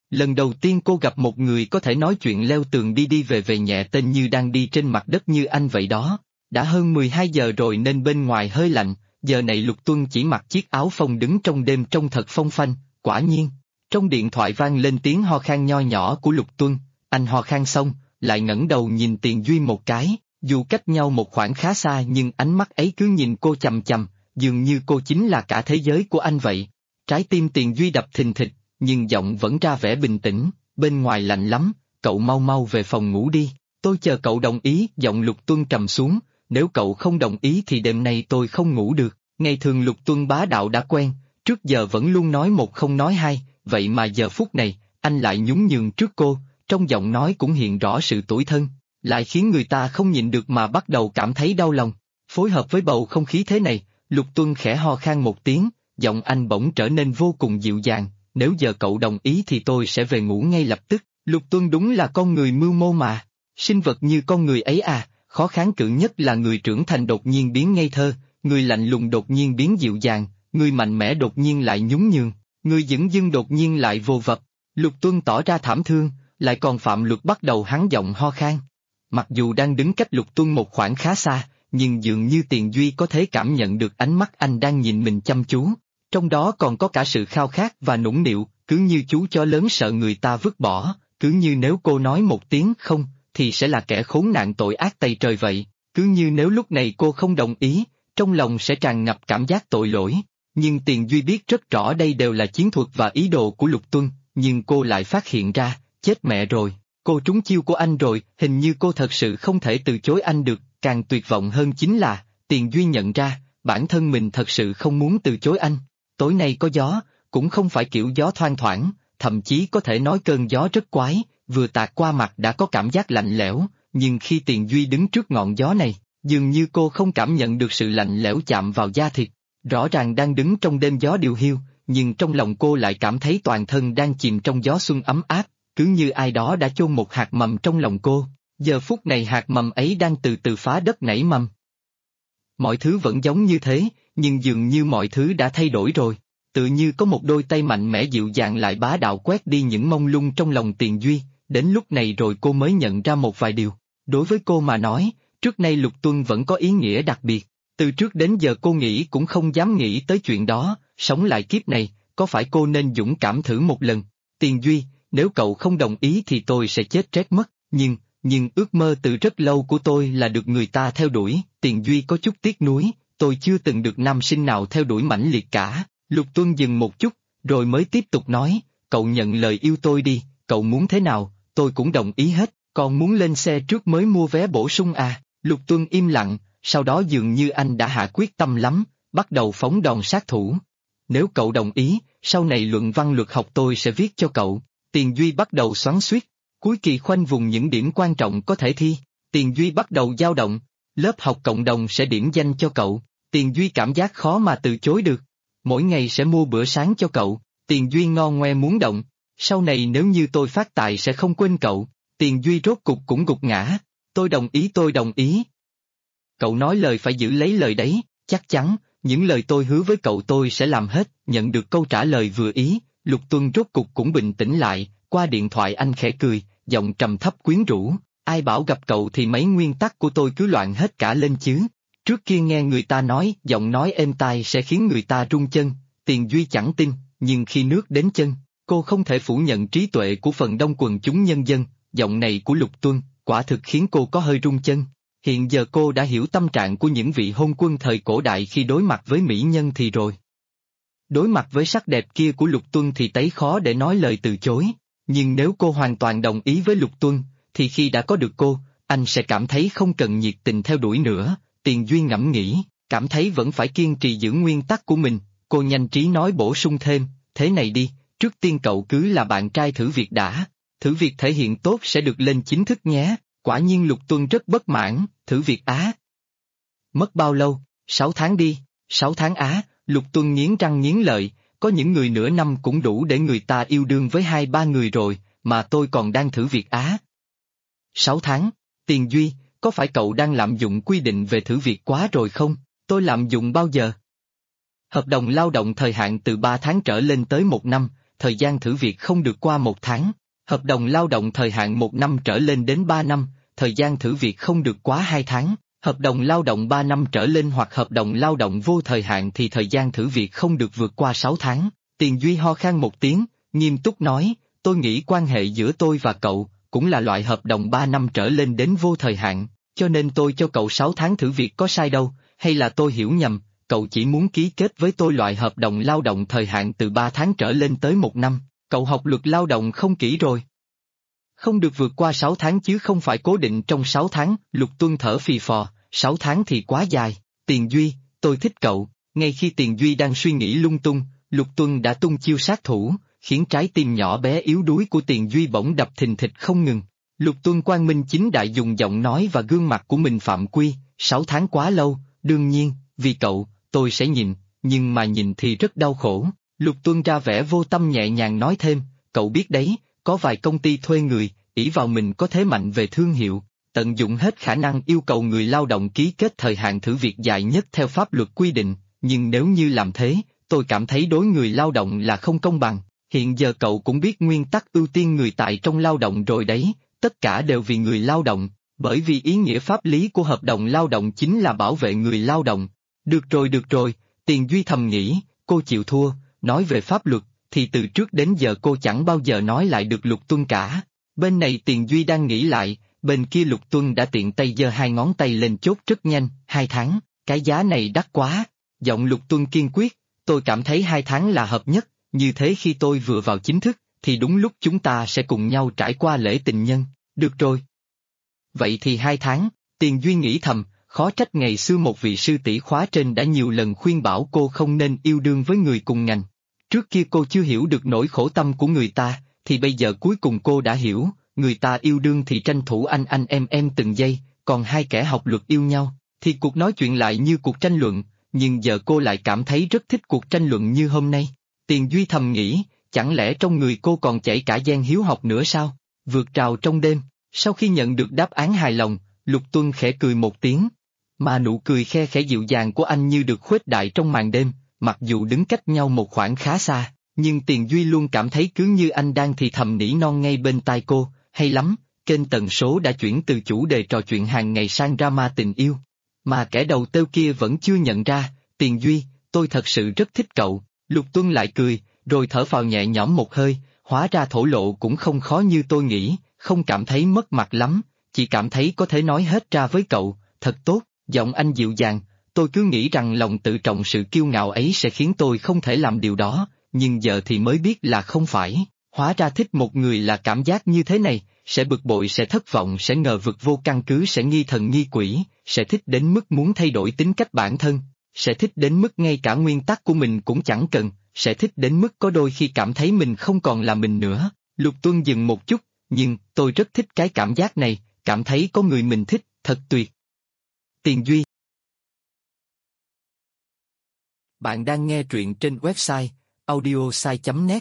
Lần đầu tiên cô gặp một người có thể nói chuyện leo tường đi đi về về nhẹ tên như đang đi trên mặt đất như anh vậy đó. Đã hơn 12 giờ rồi nên bên ngoài hơi lạnh, giờ này Lục Tuân chỉ mặc chiếc áo phông đứng trong đêm trông thật phong phanh, quả nhiên. Trong điện thoại vang lên tiếng ho khan nho nhỏ của Lục Tuân, anh ho khan xong, lại ngẩng đầu nhìn Tiền Duy một cái, dù cách nhau một khoảng khá xa nhưng ánh mắt ấy cứ nhìn cô chằm chằm, dường như cô chính là cả thế giới của anh vậy. Trái tim Tiền Duy đập thình thịch, nhưng giọng vẫn ra vẻ bình tĩnh, bên ngoài lạnh lắm, cậu mau mau về phòng ngủ đi, tôi chờ cậu đồng ý. Giọng Lục Tuân trầm xuống, nếu cậu không đồng ý thì đêm nay tôi không ngủ được. Ngày thường Lục Tuân bá đạo đã quen, trước giờ vẫn luôn nói một không nói hai, vậy mà giờ phút này, anh lại nhún nhường trước cô, trong giọng nói cũng hiện rõ sự tủi thân, lại khiến người ta không nhịn được mà bắt đầu cảm thấy đau lòng. Phối hợp với bầu không khí thế này, Lục Tuân khẽ ho khan một tiếng, giọng anh bỗng trở nên vô cùng dịu dàng, nếu giờ cậu đồng ý thì tôi sẽ về ngủ ngay lập tức. Lục Tuân đúng là con người mưu mô mà, sinh vật như con người ấy à, khó kháng cự nhất là người trưởng thành đột nhiên biến ngây thơ, người lạnh lùng đột nhiên biến dịu dàng, người mạnh mẽ đột nhiên lại nhún nhường, người dửng dưng đột nhiên lại vô vập. Lục Tuân tỏ ra thảm thương, lại còn phạm luật bắt đầu hắn giọng ho khan. Mặc dù đang đứng cách Lục Tuân một khoảng khá xa, nhưng dường như Tiền Duy có thể cảm nhận được ánh mắt anh đang nhìn mình chăm chú. Trong đó còn có cả sự khao khát và nũng nịu, cứ như chú chó lớn sợ người ta vứt bỏ, cứ như nếu cô nói một tiếng không, thì sẽ là kẻ khốn nạn tội ác tày trời vậy, cứ như nếu lúc này cô không đồng ý, trong lòng sẽ tràn ngập cảm giác tội lỗi. Nhưng Tiền Duy biết rất rõ đây đều là chiến thuật và ý đồ của Lục Tuân, nhưng cô lại phát hiện ra, chết mẹ rồi, cô trúng chiêu của anh rồi, hình như cô thật sự không thể từ chối anh được, càng tuyệt vọng hơn chính là, Tiền Duy nhận ra, bản thân mình thật sự không muốn từ chối anh. Tối nay có gió, cũng không phải kiểu gió thoang thoảng, thậm chí có thể nói cơn gió rất quái, vừa tạt qua mặt đã có cảm giác lạnh lẽo, nhưng khi Tiền Duy đứng trước ngọn gió này, dường như cô không cảm nhận được sự lạnh lẽo chạm vào da thịt. Rõ ràng đang đứng trong đêm gió điều hiu, nhưng trong lòng cô lại cảm thấy toàn thân đang chìm trong gió xuân ấm áp, cứ như ai đó đã chôn một hạt mầm trong lòng cô, giờ phút này hạt mầm ấy đang từ từ phá đất nảy mầm. Mọi thứ vẫn giống như thế, nhưng dường như mọi thứ đã thay đổi rồi, tự như có một đôi tay mạnh mẽ dịu dàng lại bá đạo quét đi những mông lung trong lòng Tiền Duy, đến lúc này rồi cô mới nhận ra một vài điều. Đối với cô mà nói, trước nay Lục Tuân vẫn có ý nghĩa đặc biệt, từ trước đến giờ cô nghĩ cũng không dám nghĩ tới chuyện đó, sống lại kiếp này, có phải cô nên dũng cảm thử một lần. Tiền Duy, nếu cậu không đồng ý thì tôi sẽ chết rét mất, nhưng ước mơ từ rất lâu của tôi là được người ta theo đuổi. Tiền Duy có chút tiếc nuối, tôi chưa từng được nam sinh nào theo đuổi mãnh liệt cả. Lục Tuân dừng một chút, rồi mới tiếp tục nói, cậu nhận lời yêu tôi đi, cậu muốn thế nào, tôi cũng đồng ý hết, còn muốn lên xe trước mới mua vé bổ sung à. Lục Tuân im lặng, sau đó dường như anh đã hạ quyết tâm lắm, bắt đầu phóng đòn sát thủ. Nếu cậu đồng ý, sau này luận văn luật học tôi sẽ viết cho cậu. Tiền Duy bắt đầu xoắn xuýt, cuối kỳ khoanh vùng những điểm quan trọng có thể thi. Tiền Duy bắt đầu dao động, lớp học cộng đồng sẽ điểm danh cho cậu. Tiền Duy cảm giác khó mà từ chối được. Mỗi ngày sẽ mua bữa sáng cho cậu. Tiền Duy ngon ngoe muốn động. Sau này nếu như tôi phát tài sẽ không quên cậu. Tiền Duy rốt cục cũng gục ngã. Tôi đồng ý. Cậu nói lời phải giữ lấy lời đấy, chắc chắn, những lời tôi hứa với cậu tôi sẽ làm hết. Nhận được câu trả lời vừa ý, Lục Tuân rốt cục cũng bình tĩnh lại, qua điện thoại anh khẽ cười, giọng trầm thấp quyến rũ, ai bảo gặp cậu thì mấy nguyên tắc của tôi cứ loạn hết cả lên chứ. Trước kia nghe người ta nói, giọng nói êm tai sẽ khiến người ta rung chân, Tiền Duy chẳng tin, nhưng khi nước đến chân, cô không thể phủ nhận trí tuệ của phần đông quần chúng nhân dân, giọng này của Lục Tuân, quả thực khiến cô có hơi rung chân. Hiện giờ cô đã hiểu tâm trạng của những vị hôn quân thời cổ đại khi đối mặt với mỹ nhân thì rồi. Đối mặt với sắc đẹp kia của Lục Tuân thì tấy khó để nói lời từ chối, nhưng nếu cô hoàn toàn đồng ý với Lục Tuân, thì khi đã có được cô, anh sẽ cảm thấy không cần nhiệt tình theo đuổi nữa. Tiền Duy ngẫm nghĩ, cảm thấy vẫn phải kiên trì giữ nguyên tắc của mình, cô nhanh trí nói bổ sung thêm, thế này đi, trước tiên cậu cứ là bạn trai thử việc đã, thử việc thể hiện tốt sẽ được lên chính thức nhé. Quả nhiên Lục Tuân rất bất mãn, thử việc á. Mất bao lâu? 6 tháng đi, 6 tháng á, Lục Tuân nghiến răng nghiến lợi, có những người nửa năm cũng đủ để người ta yêu đương với 2-3 người rồi, mà tôi còn đang thử việc á. 6 tháng, Tiền Duy, có phải cậu đang lạm dụng quy định về thử việc quá rồi không? Tôi lạm dụng bao giờ? Hợp đồng lao động thời hạn từ 3 tháng trở lên tới 1 năm, thời gian thử việc không được qua 1 tháng. Hợp đồng lao động thời hạn 1 năm trở lên đến 3 năm, thời gian thử việc không được quá 2 tháng. Hợp đồng lao động 3 năm trở lên hoặc hợp đồng lao động vô thời hạn thì thời gian thử việc không được vượt qua 6 tháng. Tiền Duy ho khan một tiếng, nghiêm túc nói, tôi nghĩ quan hệ giữa tôi và cậu cũng là loại hợp đồng 3 năm trở lên đến vô thời hạn, cho nên tôi cho cậu 6 tháng thử việc có sai đâu, hay là tôi hiểu nhầm, cậu chỉ muốn ký kết với tôi loại hợp đồng lao động thời hạn từ 3 tháng trở lên tới 1 năm, cậu học luật lao động không kỹ rồi. Không được vượt qua 6 tháng chứ không phải cố định trong 6 tháng, Lục Tuân thở phì phò, 6 tháng thì quá dài, Tiền Duy, tôi thích cậu, ngay khi Tiền Duy đang suy nghĩ lung tung, Lục Tuân đã tung chiêu sát thủ, khiến trái tim nhỏ bé yếu đuối của Tiền Duy bỗng đập thình thịch không ngừng. Lục Tuân quang minh chính đại dùng giọng nói và gương mặt của mình phạm quy, 6 tháng quá lâu, đương nhiên, vì cậu, tôi sẽ nhìn, nhưng mà nhìn thì rất đau khổ. Lục Tuân ra vẻ vô tâm nhẹ nhàng nói thêm, cậu biết đấy, có vài công ty thuê người, ỷ vào mình có thế mạnh về thương hiệu, tận dụng hết khả năng yêu cầu người lao động ký kết thời hạn thử việc dài nhất theo pháp luật quy định, nhưng nếu như làm thế, tôi cảm thấy đối người lao động là không công bằng. Hiện giờ cậu cũng biết nguyên tắc ưu tiên người tại trong lao động rồi đấy, tất cả đều vì người lao động, bởi vì ý nghĩa pháp lý của hợp đồng lao động chính là bảo vệ người lao động. Được rồi, Tiền Duy thầm nghĩ, cô chịu thua, nói về pháp luật, thì từ trước đến giờ cô chẳng bao giờ nói lại được Lục Tuân cả. Bên này Tiền Duy đang nghĩ lại, bên kia Lục Tuân đã tiện tay giơ 2 ngón tay lên chốt rất nhanh, 2 tháng, cái giá này đắt quá. Giọng Lục Tuân kiên quyết, tôi cảm thấy 2 tháng là hợp nhất, như thế khi tôi vừa vào chính thức, thì đúng lúc chúng ta sẽ cùng nhau trải qua lễ tình nhân, được rồi. Vậy thì 2 tháng, Tiền Duy nghĩ thầm, khó trách ngày xưa một vị sư tỷ khóa trên đã nhiều lần khuyên bảo cô không nên yêu đương với người cùng ngành. Trước kia cô chưa hiểu được nỗi khổ tâm của người ta, thì bây giờ cuối cùng cô đã hiểu, người ta yêu đương thì tranh thủ anh em từng giây, còn hai kẻ học luật yêu nhau, thì cuộc nói chuyện lại như cuộc tranh luận, nhưng giờ cô lại cảm thấy rất thích cuộc tranh luận như hôm nay. Tiền Duy thầm nghĩ, chẳng lẽ trong người cô còn chảy cả gen hiếu học nữa sao? Vượt trào trong đêm, sau khi nhận được đáp án hài lòng, Lục Tuân khẽ cười một tiếng. Mà nụ cười khe khẽ dịu dàng của anh như được khuếch đại trong màn đêm, mặc dù đứng cách nhau một khoảng khá xa, nhưng Tiền Duy luôn cảm thấy cứ như anh đang thì thầm nỉ non ngay bên tai cô, hay lắm, kênh tần số đã chuyển từ chủ đề trò chuyện hàng ngày sang drama tình yêu. Mà kẻ đầu têu kia vẫn chưa nhận ra, Tiền Duy, tôi thật sự rất thích cậu. Lục Tuân lại cười, rồi thở phào nhẹ nhõm một hơi, hóa ra thổ lộ cũng không khó như tôi nghĩ, không cảm thấy mất mặt lắm, chỉ cảm thấy có thể nói hết ra với cậu, thật tốt, giọng anh dịu dàng, tôi cứ nghĩ rằng lòng tự trọng sự kiêu ngạo ấy sẽ khiến tôi không thể làm điều đó, nhưng giờ thì mới biết là không phải, hóa ra thích một người là cảm giác như thế này, sẽ bực bội sẽ thất vọng sẽ ngờ vực vô căn cứ sẽ nghi thần nghi quỷ, sẽ thích đến mức muốn thay đổi tính cách bản thân. Sẽ thích đến mức ngay cả nguyên tắc của mình cũng chẳng cần, sẽ thích đến mức có đôi khi cảm thấy mình không còn là mình nữa. Lục Tuân dừng một chút, nhưng tôi rất thích cái cảm giác này, cảm thấy có người mình thích, thật tuyệt. Tiền Duy. Bạn đang nghe truyện trên website audiosai.net.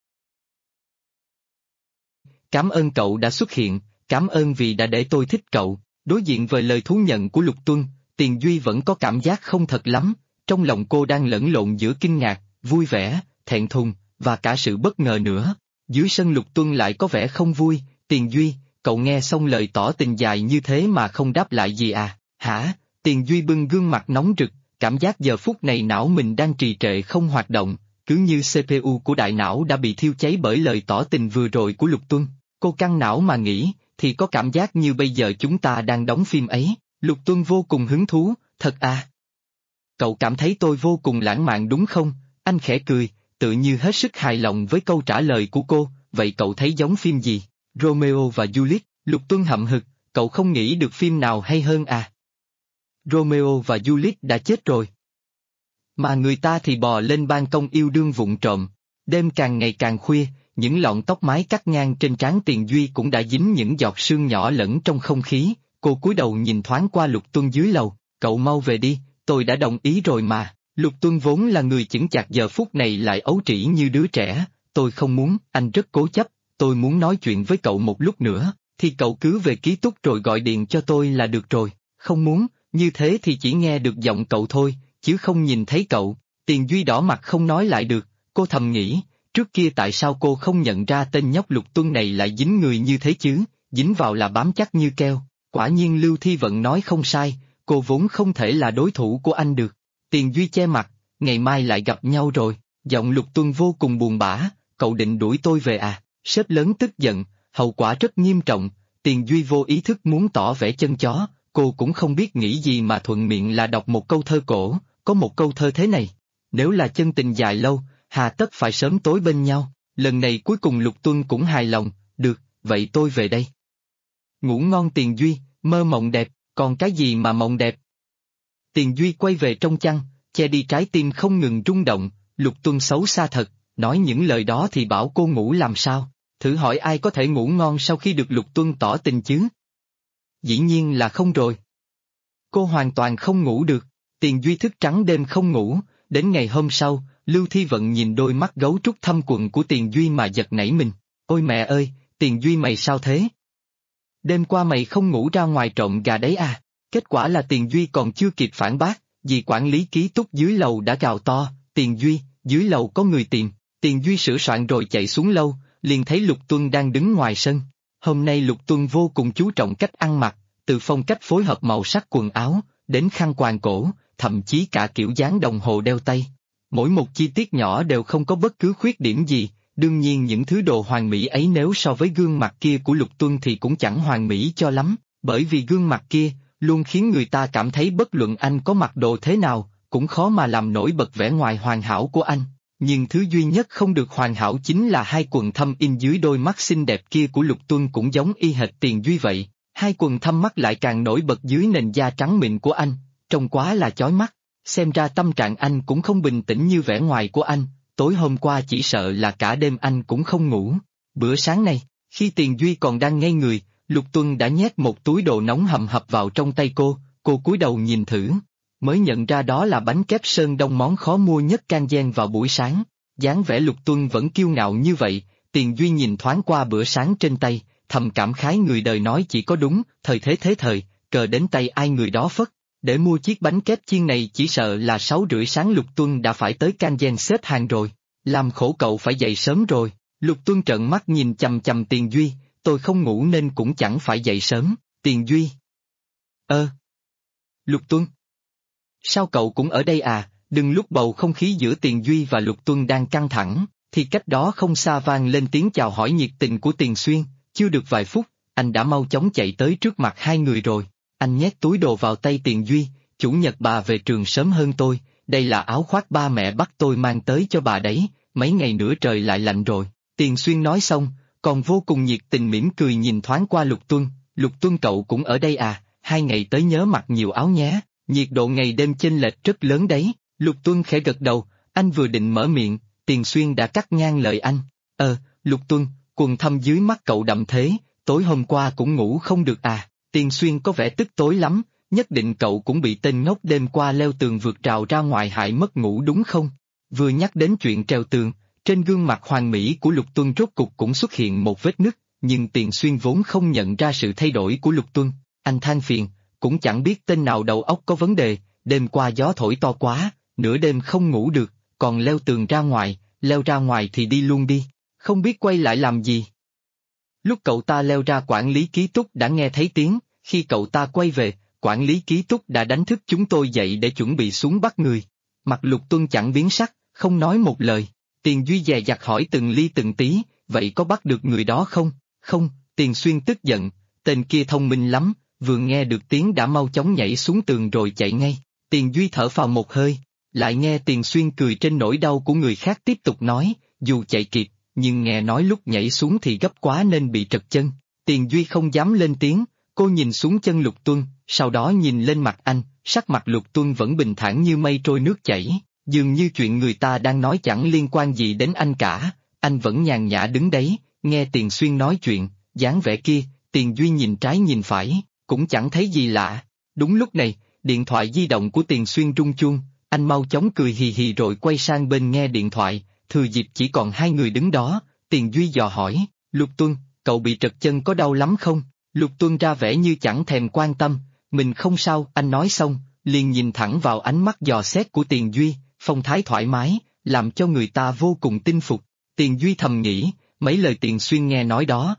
Cảm ơn cậu đã xuất hiện, cảm ơn vì đã để tôi thích cậu. Đối diện với lời thú nhận của Lục Tuân, Tiền Duy vẫn có cảm giác không thật lắm, trong lòng cô đang lẫn lộn giữa kinh ngạc, vui vẻ, thẹn thùng, và cả sự bất ngờ nữa. Dưới sân Lục Tuân lại có vẻ không vui, Tiền Duy, cậu nghe xong lời tỏ tình dài như thế mà không đáp lại gì à, hả? Tiền Duy bưng gương mặt nóng rực, cảm giác giờ phút này não mình đang trì trệ không hoạt động, cứ như CPU của đại não đã bị thiêu cháy bởi lời tỏ tình vừa rồi của Lục Tuân. Cô căng não mà nghĩ, thì có cảm giác như bây giờ chúng ta đang đóng phim ấy. Lục Tuân vô cùng hứng thú, thật à? Cậu cảm thấy tôi vô cùng lãng mạn đúng không? Anh khẽ cười, tự như hết sức hài lòng với câu trả lời của cô, vậy cậu thấy giống phim gì? Romeo và Juliet, Lục Tuân hậm hực, cậu không nghĩ được phim nào hay hơn à? Romeo và Juliet đã chết rồi. Mà người ta thì bò lên ban công yêu đương vụng trộm. Đêm càng ngày càng khuya, những lọn tóc mái cắt ngang trên trán Tiền Duy cũng đã dính những giọt sương nhỏ lẫn trong không khí. Cô cúi đầu nhìn thoáng qua Lục Tuân dưới lầu, cậu mau về đi, tôi đã đồng ý rồi mà. Lục Tuân vốn là người chững chạc giờ phút này lại ấu trĩ như đứa trẻ, tôi không muốn, anh rất cố chấp, tôi muốn nói chuyện với cậu một lúc nữa, thì cậu cứ về ký túc rồi gọi điện cho tôi là được rồi, không muốn, như thế thì chỉ nghe được giọng cậu thôi, chứ không nhìn thấy cậu. Tiền Duy đỏ mặt không nói lại được, cô thầm nghĩ, Trước kia tại sao cô không nhận ra tên nhóc Lục Tuân này lại dính người như thế chứ, dính vào là bám chắc như keo. Quả nhiên Lưu Thi Vận nói không sai, cô vốn không thể là đối thủ của anh được. Tiền Duy che mặt, ngày mai lại gặp nhau rồi. Giọng Lục Tuân vô cùng buồn bã, cậu định đuổi tôi về à? Sếp lớn tức giận, hậu quả rất nghiêm trọng. Tiền Duy vô ý thức muốn tỏ vẻ chân chó, cô cũng không biết nghĩ gì mà thuận miệng là đọc một câu thơ cổ, có một câu thơ thế này. Nếu là chân tình dài lâu, hà tất phải sớm tối bên nhau. Lần này cuối cùng Lục Tuân cũng hài lòng, được, vậy tôi về đây. Ngủ ngon Tiền Duy, mơ mộng đẹp, còn cái gì mà mộng đẹp? Tiền Duy quay về trong chăn, che đi trái tim không ngừng rung động, Lục Tuân xấu xa thật, nói những lời đó thì bảo cô ngủ làm sao? Thử hỏi ai có thể ngủ ngon sau khi được Lục Tuân tỏ tình chứ? Dĩ nhiên là không rồi. Cô hoàn toàn không ngủ được, Tiền Duy thức trắng đêm không ngủ, đến ngày hôm sau, Lưu Thi Vận nhìn đôi mắt gấu trúc thâm quầng của Tiền Duy mà giật nảy mình. Ôi mẹ ơi, Tiền Duy mày sao thế? Đêm qua mày không ngủ ra ngoài trộm gà đấy à? Kết quả là Tiền Duy còn chưa kịp phản bác, vì quản lý ký túc dưới lầu đã gào to, Tiền Duy, dưới lầu có người tìm. Tiền Duy sửa soạn rồi chạy xuống lâu, liền thấy Lục Tuân đang đứng ngoài sân. Hôm nay Lục Tuân vô cùng chú trọng cách ăn mặc, từ phong cách phối hợp màu sắc quần áo, đến khăn quàng cổ, thậm chí cả kiểu dáng đồng hồ đeo tay. Mỗi một chi tiết nhỏ đều không có bất cứ khuyết điểm gì, đương nhiên những thứ đồ hoàn mỹ ấy nếu so với gương mặt kia của Lục Tuân thì cũng chẳng hoàn mỹ cho lắm, bởi vì gương mặt kia luôn khiến người ta cảm thấy bất luận anh có mặc đồ thế nào, cũng khó mà làm nổi bật vẻ ngoài hoàn hảo của anh. Nhưng thứ duy nhất không được hoàn hảo chính là hai quầng thâm in dưới đôi mắt xinh đẹp kia của Lục Tuân cũng giống y hệt Tiền Duy vậy, hai quầng thâm mắt lại càng nổi bật dưới nền da trắng mịn của anh, trông quá là chói mắt. Xem ra tâm trạng anh cũng không bình tĩnh như vẻ ngoài của anh, tối hôm qua chỉ sợ là cả đêm anh cũng không ngủ. Bữa sáng này, khi Tiền Duy còn đang ngây người, Lục Tuân đã nhét một túi đồ nóng hầm hập vào trong tay cô cúi đầu nhìn thử, mới nhận ra đó là bánh kép Sơn Đông món khó mua nhất Can Giang vào buổi sáng. Dáng vẻ Lục Tuân vẫn kiêu ngạo như vậy, Tiền Duy nhìn thoáng qua bữa sáng trên tay, thầm cảm khái người đời nói chỉ có đúng, thời thế thế thời, cờ đến tay ai người đó phất. Để mua chiếc bánh kép chiên này chỉ sợ là 6:30 sáng Lục Tuân đã phải tới Can Giang xếp hàng rồi, làm khổ cậu phải dậy sớm rồi. Lục Tuân trợn mắt nhìn chằm chằm Tiền Duy, tôi không ngủ nên cũng chẳng phải dậy sớm. Tiền Duy. Lục Tuân. Sao cậu cũng ở đây à? Đừng lúc bầu không khí giữa Tiền Duy và Lục Tuân đang căng thẳng, thì cách đó không xa vang lên tiếng chào hỏi nhiệt tình của Tiền Xuyên, chưa được vài phút, anh đã mau chóng chạy tới trước mặt hai người rồi. Anh nhét túi đồ vào tay Tiền Duy, chủ nhật bà về trường sớm hơn tôi, đây là áo khoác ba mẹ bắt tôi mang tới cho bà đấy, mấy ngày nữa trời lại lạnh rồi. Tiền Xuyên nói xong, còn vô cùng nhiệt tình mỉm cười nhìn thoáng qua Lục Tuân cậu cũng ở đây à, 2 ngày tới nhớ mặc nhiều áo nhé, nhiệt độ ngày đêm chênh lệch rất lớn đấy. Lục Tuân khẽ gật đầu, anh vừa định mở miệng, Tiền Xuyên đã cắt ngang lời anh. Lục Tuân, quầng thâm dưới mắt cậu đậm thế, tối hôm qua cũng ngủ không được à? Tiền Xuyên có vẻ tức tối lắm, nhất định cậu cũng bị tên ngốc đêm qua leo tường vượt rào ra ngoài hại mất ngủ đúng không? Vừa nhắc đến chuyện trèo tường, trên gương mặt hoàn mỹ của Lục Tuân rốt cục cũng xuất hiện một vết nứt, nhưng Tiền Xuyên vốn không nhận ra sự thay đổi của Lục Tuân, anh than phiền, cũng chẳng biết tên nào đầu óc có vấn đề, đêm qua gió thổi to quá, nửa đêm không ngủ được, còn leo tường ra ngoài, leo ra ngoài thì đi luôn đi, không biết quay lại làm gì. Lúc cậu ta leo ra quản lý ký túc đã nghe thấy tiếng, khi cậu ta quay về, quản lý ký túc đã đánh thức chúng tôi dậy để chuẩn bị xuống bắt người. Mặt Lục Tuân chẳng biến sắc, không nói một lời. Tiền Duy dè dặt hỏi từng ly từng tí, vậy có bắt được người đó không? Không, Tiền Xuyên tức giận, tên kia thông minh lắm, vừa nghe được tiếng đã mau chóng nhảy xuống tường rồi chạy ngay. Tiền Duy thở phào một hơi, lại nghe Tiền Xuyên cười trên nỗi đau của người khác tiếp tục nói, dù chạy kịp, nhưng nghe nói lúc nhảy xuống thì gấp quá nên bị trật chân. Tiền Duy không dám lên tiếng, cô nhìn xuống chân Lục Tuân, sau đó nhìn lên mặt anh, sắc mặt Lục Tuân vẫn bình thản như mây trôi nước chảy, dường như chuyện người ta đang nói chẳng liên quan gì đến anh cả, anh vẫn nhàn nhã đứng đấy, nghe Tiền Xuyên nói chuyện, dáng vẻ kia, Tiền Duy nhìn trái nhìn phải, cũng chẳng thấy gì lạ. Đúng lúc này, điện thoại di động của Tiền Xuyên rung chuông, anh mau chóng cười hì hì rồi quay sang bên nghe điện thoại, thừa dịp chỉ còn hai người đứng đó, Tiền Duy dò hỏi, Lục Tuân, cậu bị trật chân có đau lắm không? Lục Tuân ra vẻ như chẳng thèm quan tâm, mình không sao, anh nói xong, liền nhìn thẳng vào ánh mắt dò xét của Tiền Duy, phong thái thoải mái, làm cho người ta vô cùng tin phục. Tiền Duy thầm nghĩ, mấy lời Tiền Xuyên nghe nói đó,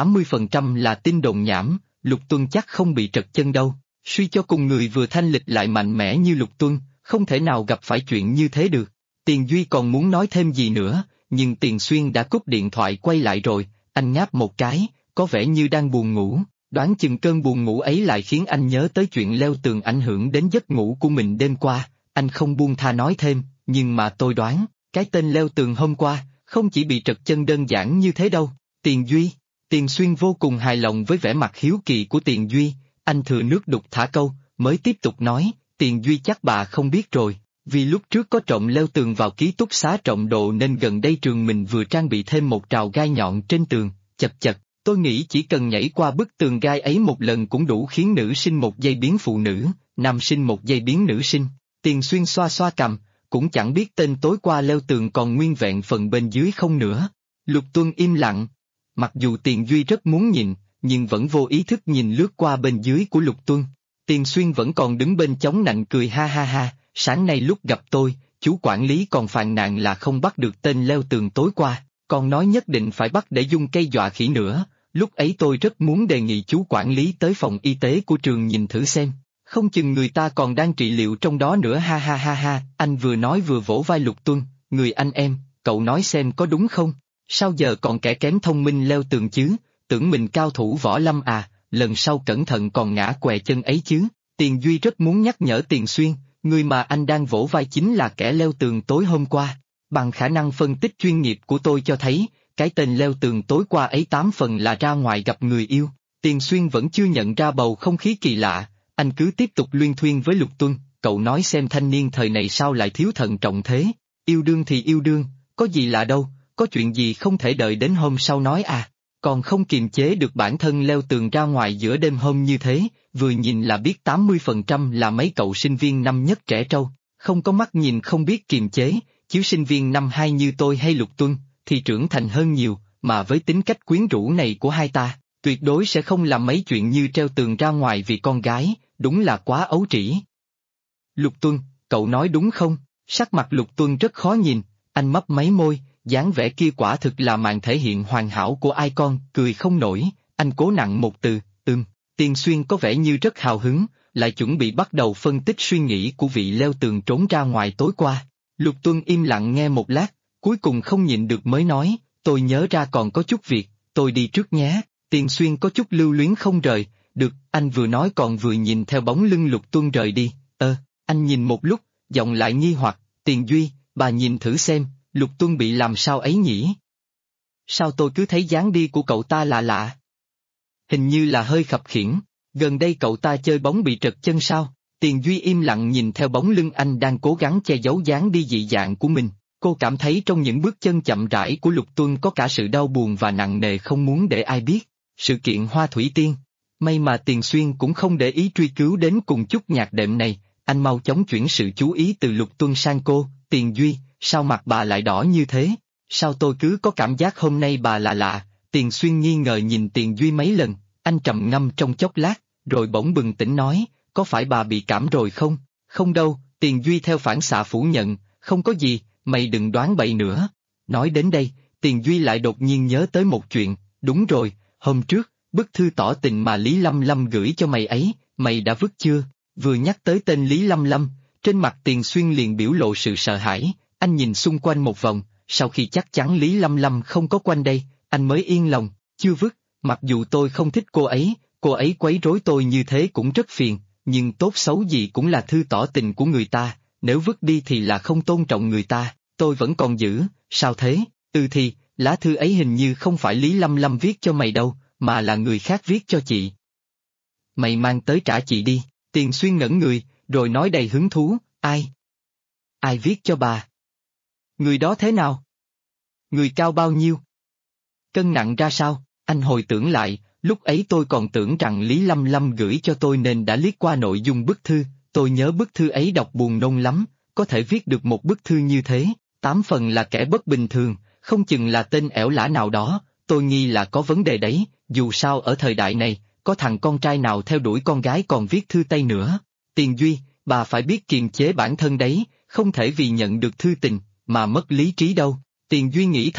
80% là tin đồn nhảm, Lục Tuân chắc không bị trật chân đâu. Suy cho cùng người vừa thanh lịch lại mạnh mẽ như Lục Tuân, không thể nào gặp phải chuyện như thế được. Tiền Duy còn muốn nói thêm gì nữa, nhưng Tiền Xuyên đã cúp điện thoại quay lại rồi, anh ngáp một cái, có vẻ như đang buồn ngủ, đoán chừng cơn buồn ngủ ấy lại khiến anh nhớ tới chuyện leo tường ảnh hưởng đến giấc ngủ của mình đêm qua, anh không buông tha nói thêm, nhưng mà tôi đoán, cái tên leo tường hôm qua, không chỉ bị trật chân đơn giản như thế đâu. Tiền Duy, Tiền Xuyên vô cùng hài lòng với vẻ mặt hiếu kỳ của Tiền Duy, anh thừa nước đục thả câu, mới tiếp tục nói, Tiền Duy chắc bà không biết rồi, vì lúc trước có trộm leo tường vào ký túc xá trộm đồ nên gần đây trường mình vừa trang bị thêm một rào gai nhọn trên tường, chật chật, tôi nghĩ chỉ cần nhảy qua bức tường gai ấy một lần cũng đủ khiến nữ sinh một giây biến phụ nữ, nam sinh một giây biến nữ sinh. Tiền Xuyên xoa xoa cằm, cũng chẳng biết tên tối qua leo tường còn nguyên vẹn phần bên dưới không nữa. Lục Tuân im lặng. Mặc dù Tiền Duy rất muốn nhìn, nhưng vẫn vô ý thức nhìn lướt qua bên dưới của Lục Tuân. Tiền Xuyên vẫn còn đứng bên chống nạnh cười ha ha ha, sáng nay lúc gặp tôi, chú quản lý còn phàn nàn là không bắt được tên leo tường tối qua, còn nói nhất định phải bắt để dùng cây dọa khỉ nữa. Lúc ấy tôi rất muốn đề nghị chú quản lý tới phòng y tế của trường nhìn thử xem, không chừng người ta còn đang trị liệu trong đó nữa ha ha ha ha, anh vừa nói vừa vỗ vai Lục Tuân, người anh em, cậu nói xem có đúng không? Sao giờ còn kẻ kém thông minh leo tường chứ, tưởng mình cao thủ võ lâm à, lần sau cẩn thận còn ngã què chân ấy chứ. Tiền Duy rất muốn nhắc nhở Tiền Xuyên, người mà anh đang vỗ vai chính là kẻ leo tường tối hôm qua, bằng khả năng phân tích chuyên nghiệp của tôi cho thấy, cái tên leo tường tối qua ấy 8 phần là ra ngoài gặp người yêu. Tiền Xuyên vẫn chưa nhận ra bầu không khí kỳ lạ, anh cứ tiếp tục luyên thuyên với Lục Tuân, cậu nói xem thanh niên thời này sao lại thiếu thận trọng thế, yêu đương thì yêu đương, có gì lạ đâu, có chuyện gì không thể đợi đến hôm sau nói à, còn không kiềm chế được bản thân leo tường ra ngoài giữa đêm hôm như thế, vừa nhìn là biết 80% là mấy cậu sinh viên năm nhất trẻ trâu, không có mắt nhìn không biết kiềm chế, chứ sinh viên năm 2 như tôi hay Lục Tuân, thì trưởng thành hơn nhiều, mà với tính cách quyến rũ này của hai ta, tuyệt đối sẽ không làm mấy chuyện như treo tường ra ngoài vì con gái, đúng là quá ấu trĩ. Lục Tuân, cậu nói đúng không? Sắc mặt Lục Tuân rất khó nhìn, anh mấp máy môi, dáng vẻ kia quả thực là màn thể hiện hoàn hảo của ai con, cười không nổi, anh cố nặng một từ, Tiền Xuyên có vẻ như rất hào hứng, lại chuẩn bị bắt đầu phân tích suy nghĩ của vị leo tường trốn ra ngoài tối qua. Lục Tuân im lặng nghe một lát, cuối cùng không nhịn được mới nói, tôi nhớ ra còn có chút việc, tôi đi trước nhé. Tiền Xuyên có chút lưu luyến không rời, được, anh vừa nói còn vừa nhìn theo bóng lưng Lục Tuân rời đi, anh nhìn một lúc, giọng lại nghi hoặc, Tiền Duy, bà nhìn thử xem, Lục Tuân bị làm sao ấy nhỉ? Sao tôi cứ thấy dáng đi của cậu ta lạ lạ? Hình như là hơi khập khiễng, gần đây cậu ta chơi bóng bị trật chân sao? Tiền Duy im lặng nhìn theo bóng lưng anh đang cố gắng che giấu dáng đi dị dạng của mình, cô cảm thấy trong những bước chân chậm rãi của Lục Tuân có cả sự đau buồn và nặng nề không muốn để ai biết. Sự kiện Hoa Thủy Tiên, may mà Tiền Xuyên cũng không để ý truy cứu đến cùng chút nhạc đệm này, anh mau chóng chuyển sự chú ý từ Lục Tuân sang cô, Tiền Duy, sao mặt bà lại đỏ như thế? Sao tôi cứ có cảm giác hôm nay bà lạ lạ? Tiền Xuyên nghi ngờ nhìn Tiền Duy mấy lần, anh trầm ngâm trong chốc lát, rồi bỗng bừng tỉnh nói, có phải bà bị cảm rồi không? Không đâu, Tiền Duy theo phản xạ phủ nhận, không có gì, mày đừng đoán bậy nữa. Nói đến đây, Tiền Duy lại đột nhiên nhớ tới một chuyện, đúng rồi, hôm trước, bức thư tỏ tình mà Lý Lâm Lâm gửi cho mày ấy, mày đã vứt chưa? Vừa nhắc tới tên Lý Lâm Lâm, trên mặt Tiền Xuyên liền biểu lộ sự sợ hãi, anh nhìn xung quanh một vòng, sau khi chắc chắn Lý Lâm Lâm không có quanh đây, anh mới yên lòng, chưa vứt, mặc dù tôi không thích cô ấy quấy rối tôi như thế cũng rất phiền, nhưng tốt xấu gì cũng là thư tỏ tình của người ta, nếu vứt đi thì là không tôn trọng người ta, tôi vẫn còn giữ, sao thế? Thì, lá thư ấy hình như không phải Lý Lâm Lâm viết cho mày đâu, mà là người khác viết cho chị. Mày mang tới trả chị đi. Tiền Xuyên ngẩn người, rồi nói đầy hứng thú, ai? Ai viết cho bà? Người đó thế nào? Người cao bao nhiêu? Cân nặng ra sao? Anh hồi tưởng lại, lúc ấy tôi còn tưởng rằng Lý Lâm Lâm gửi cho tôi nên đã liếc qua nội dung bức thư, tôi nhớ bức thư ấy đọc buồn nôn lắm, có thể viết được một bức thư như thế, 8 phần là kẻ bất bình thường, không chừng là tên ẻo lả nào đó, tôi nghi là có vấn đề đấy, dù sao ở thời đại này, có thằng con trai nào theo đuổi con gái còn viết thư Tây nữa. Tiền Duy, bà phải biết kiềm chế bản thân đấy, không thể vì nhận được thư tình, mà mất lý trí đâu. Tiền Duy nghĩ thầm,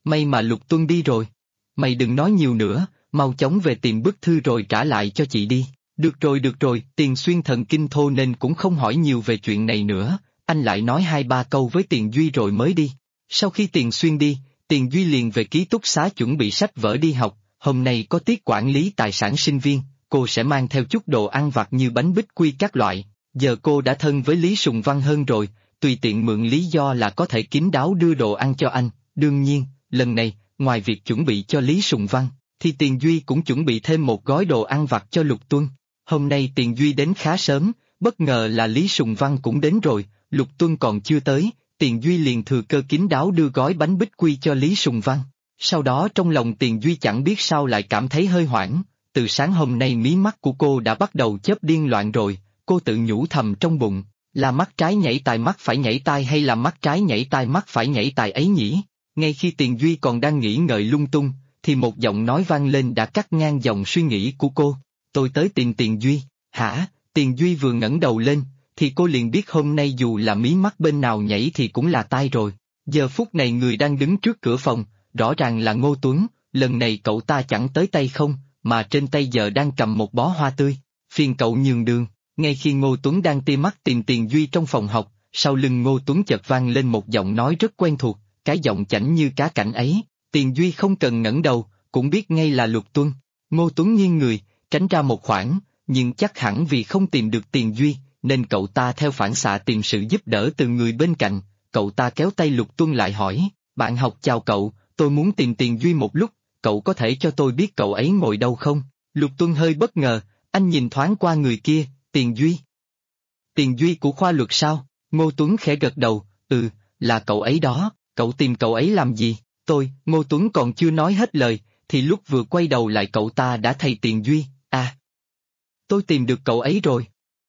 may mà Lục Tuân đi rồi. Mày đừng nói nhiều nữa, mau chóng về tìm bức thư rồi trả lại cho chị đi. Được rồi, Tiền Xuyên thần kinh thô nên cũng không hỏi nhiều về chuyện này nữa, anh lại nói 2-3 câu với Tiền Duy rồi mới đi. Sau khi Tiền Xuyên đi, Tiền Duy liền về ký túc xá chuẩn bị sách vở đi học, hôm nay có tiết quản lý tài sản sinh viên, cô sẽ mang theo chút đồ ăn vặt như bánh bích quy các loại, giờ cô đã thân với Lý Sùng Văn hơn rồi, tùy tiện mượn lý do là có thể kín đáo đưa đồ ăn cho anh, đương nhiên, lần này, ngoài việc chuẩn bị cho Lý Sùng Văn, thì Tiền Duy cũng chuẩn bị thêm một gói đồ ăn vặt cho Lục Tuân. Hôm nay Tiền Duy đến khá sớm, bất ngờ là Lý Sùng Văn cũng đến rồi, Lục Tuân còn chưa tới, Tiền Duy liền thừa cơ kín đáo đưa gói bánh bích quy cho Lý Sùng Văn. Sau đó trong lòng Tiền Duy chẳng biết sao lại cảm thấy hơi hoảng, từ sáng hôm nay mí mắt của cô đã bắt đầu chớp điên loạn rồi, cô tự nhủ thầm trong bụng, là mắt trái nhảy tai mắt phải nhảy tai hay là mắt trái nhảy tai mắt phải nhảy tai ấy nhỉ? Ngay khi Tiền Duy còn đang nghĩ ngợi lung tung, thì một giọng nói vang lên đã cắt ngang dòng suy nghĩ của cô. Tôi tới tìm Tiền Duy. Hả? Tiền Duy vừa ngẩng đầu lên, thì cô liền biết hôm nay dù là mí mắt bên nào nhảy thì cũng là tai rồi. Giờ phút này người đang đứng trước cửa phòng, rõ ràng là Ngô Tuấn, lần này cậu ta chẳng tới tay không, mà trên tay giờ đang cầm một bó hoa tươi. Phiền cậu nhường đường. Ngay khi Ngô Tuấn đang tia mắt tìm Tiền Duy trong phòng học, sau lưng Ngô Tuấn chợt vang lên một giọng nói rất quen thuộc, cái giọng chảnh như cá cảnh ấy. Tiền Duy không cần ngẩng đầu, cũng biết ngay là Lục Tuân. Ngô Tuấn nghiêng người, tránh ra một khoảng, nhưng chắc hẳn vì không tìm được Tiền Duy, nên cậu ta theo phản xạ tìm sự giúp đỡ từ người bên cạnh. Cậu ta kéo tay Lục Tuân lại hỏi, bạn học chào cậu, tôi muốn tìm Tiền Duy một lúc, cậu có thể cho tôi biết cậu ấy ngồi đâu không? Lục Tuân hơi bất ngờ, anh nhìn thoáng qua người kia, Tiền Duy. Tiền Duy của khoa luật sao? Ngô Tuấn khẽ gật đầu, là cậu ấy đó, cậu tìm cậu ấy làm gì? Ngô Tuấn còn chưa nói hết lời, thì lúc vừa quay đầu lại cậu ta đã thay Tiền Duy, tôi tìm được cậu ấy rồi.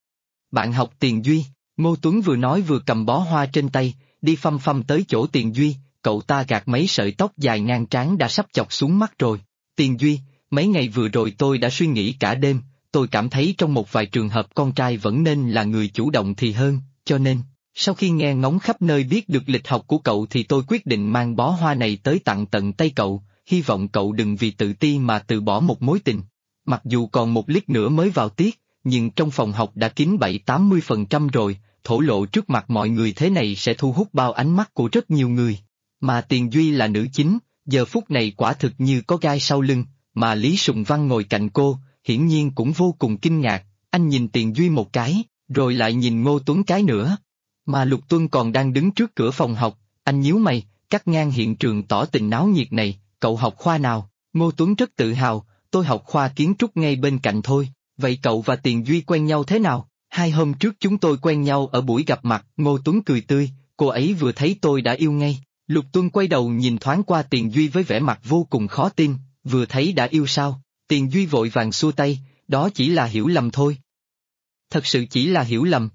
Bạn học Tiền Duy, Ngô Tuấn vừa nói vừa cầm bó hoa trên tay, đi phăm phăm tới chỗ Tiền Duy, cậu ta gạt mấy sợi tóc dài ngang trán đã sắp chọc xuống mắt rồi. Tiền Duy, mấy ngày vừa rồi tôi đã suy nghĩ cả đêm, tôi cảm thấy trong một vài trường hợp con trai vẫn nên là người chủ động thì hơn, cho nên, sau khi nghe ngóng khắp nơi biết được lịch học của cậu thì tôi quyết định mang bó hoa này tới tặng tận tay cậu, hy vọng cậu đừng vì tự ti mà từ bỏ một mối tình. Mặc dù còn một lít nữa mới vào tiết, nhưng trong phòng học đã kín 70-80% rồi, thổ lộ trước mặt mọi người thế này sẽ thu hút bao ánh mắt của rất nhiều người. Mà Tiền Duy là nữ chính, giờ phút này quả thực như có gai sau lưng, mà Lý Sùng Văn ngồi cạnh cô, hiển nhiên cũng vô cùng kinh ngạc, anh nhìn Tiền Duy một cái, rồi lại nhìn Ngô Tuấn cái nữa. Mà Lục Tuân còn đang đứng trước cửa phòng học, anh nhíu mày, cắt ngang hiện trường tỏ tình náo nhiệt này, cậu học khoa nào? Ngô Tuấn rất tự hào, tôi học khoa kiến trúc ngay bên cạnh thôi, vậy cậu và Tiền Duy quen nhau thế nào? 2 hôm trước chúng tôi quen nhau ở buổi gặp mặt, Ngô Tuấn cười tươi, cô ấy vừa thấy tôi đã yêu ngay. Lục Tuân quay đầu nhìn thoáng qua Tiền Duy với vẻ mặt vô cùng khó tin, vừa thấy đã yêu sao? Tiền Duy vội vàng xua tay, đó chỉ là hiểu lầm thôi. Thật sự chỉ là hiểu lầm.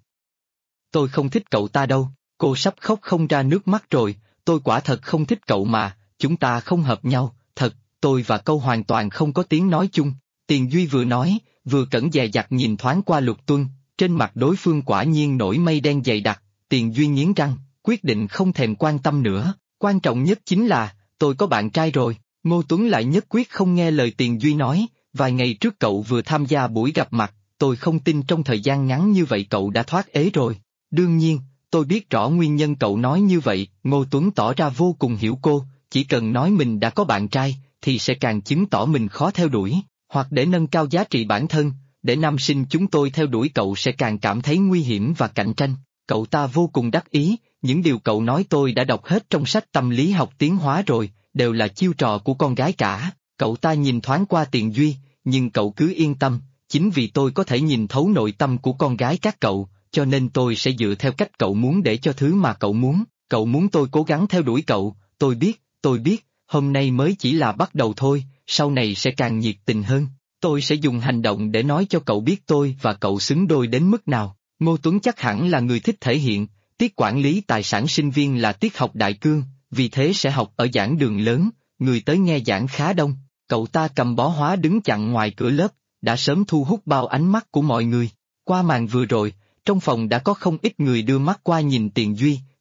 Tôi không thích cậu ta đâu, cô sắp khóc không ra nước mắt rồi, tôi quả thật không thích cậu mà, chúng ta không hợp nhau, thật, tôi và cậu hoàn toàn không có tiếng nói chung. Tiền Duy vừa nói, vừa cẩn dè dặt nhìn thoáng qua Lục Tuân, trên mặt đối phương quả nhiên nổi mây đen dày đặc, Tiền Duy nghiến răng, quyết định không thèm quan tâm nữa, quan trọng nhất chính là, tôi có bạn trai rồi. Ngô Tuấn lại nhất quyết không nghe lời Tiền Duy nói, vài ngày trước cậu vừa tham gia buổi gặp mặt, tôi không tin trong thời gian ngắn như vậy cậu đã thoát ế rồi. Đương nhiên, tôi biết rõ nguyên nhân cậu nói như vậy, Ngô Tuấn tỏ ra vô cùng hiểu cô, chỉ cần nói mình đã có bạn trai, thì sẽ càng chứng tỏ mình khó theo đuổi, hoặc để nâng cao giá trị bản thân, để nam sinh chúng tôi theo đuổi cậu sẽ càng cảm thấy nguy hiểm và cạnh tranh. Cậu ta vô cùng đắc ý, những điều cậu nói tôi đã đọc hết trong sách tâm lý học tiến hóa rồi, đều là chiêu trò của con gái cả. Cậu ta nhìn thoáng qua Tiền Duy, nhưng cậu cứ yên tâm, chính vì tôi có thể nhìn thấu nội tâm của con gái các cậu, cho nên tôi sẽ dựa theo cách cậu muốn để cho thứ mà cậu muốn tôi cố gắng theo đuổi cậu, tôi biết, hôm nay mới chỉ là bắt đầu thôi, sau này sẽ càng nhiệt tình hơn, tôi sẽ dùng hành động để nói cho cậu biết tôi và cậu xứng đôi đến mức nào. Ngô Tuấn chắc hẳn là người thích thể hiện, tiết quản lý tài sản sinh viên là tiết học đại cương, vì thế sẽ học ở giảng đường lớn, người tới nghe giảng khá đông, cậu ta cầm bó hoa đứng chặn ngoài cửa lớp, đã sớm thu hút bao ánh mắt của mọi người. Qua màn vừa rồi, trong phòng đã có không ít người đưa mắt qua nhìn Tiền Duy,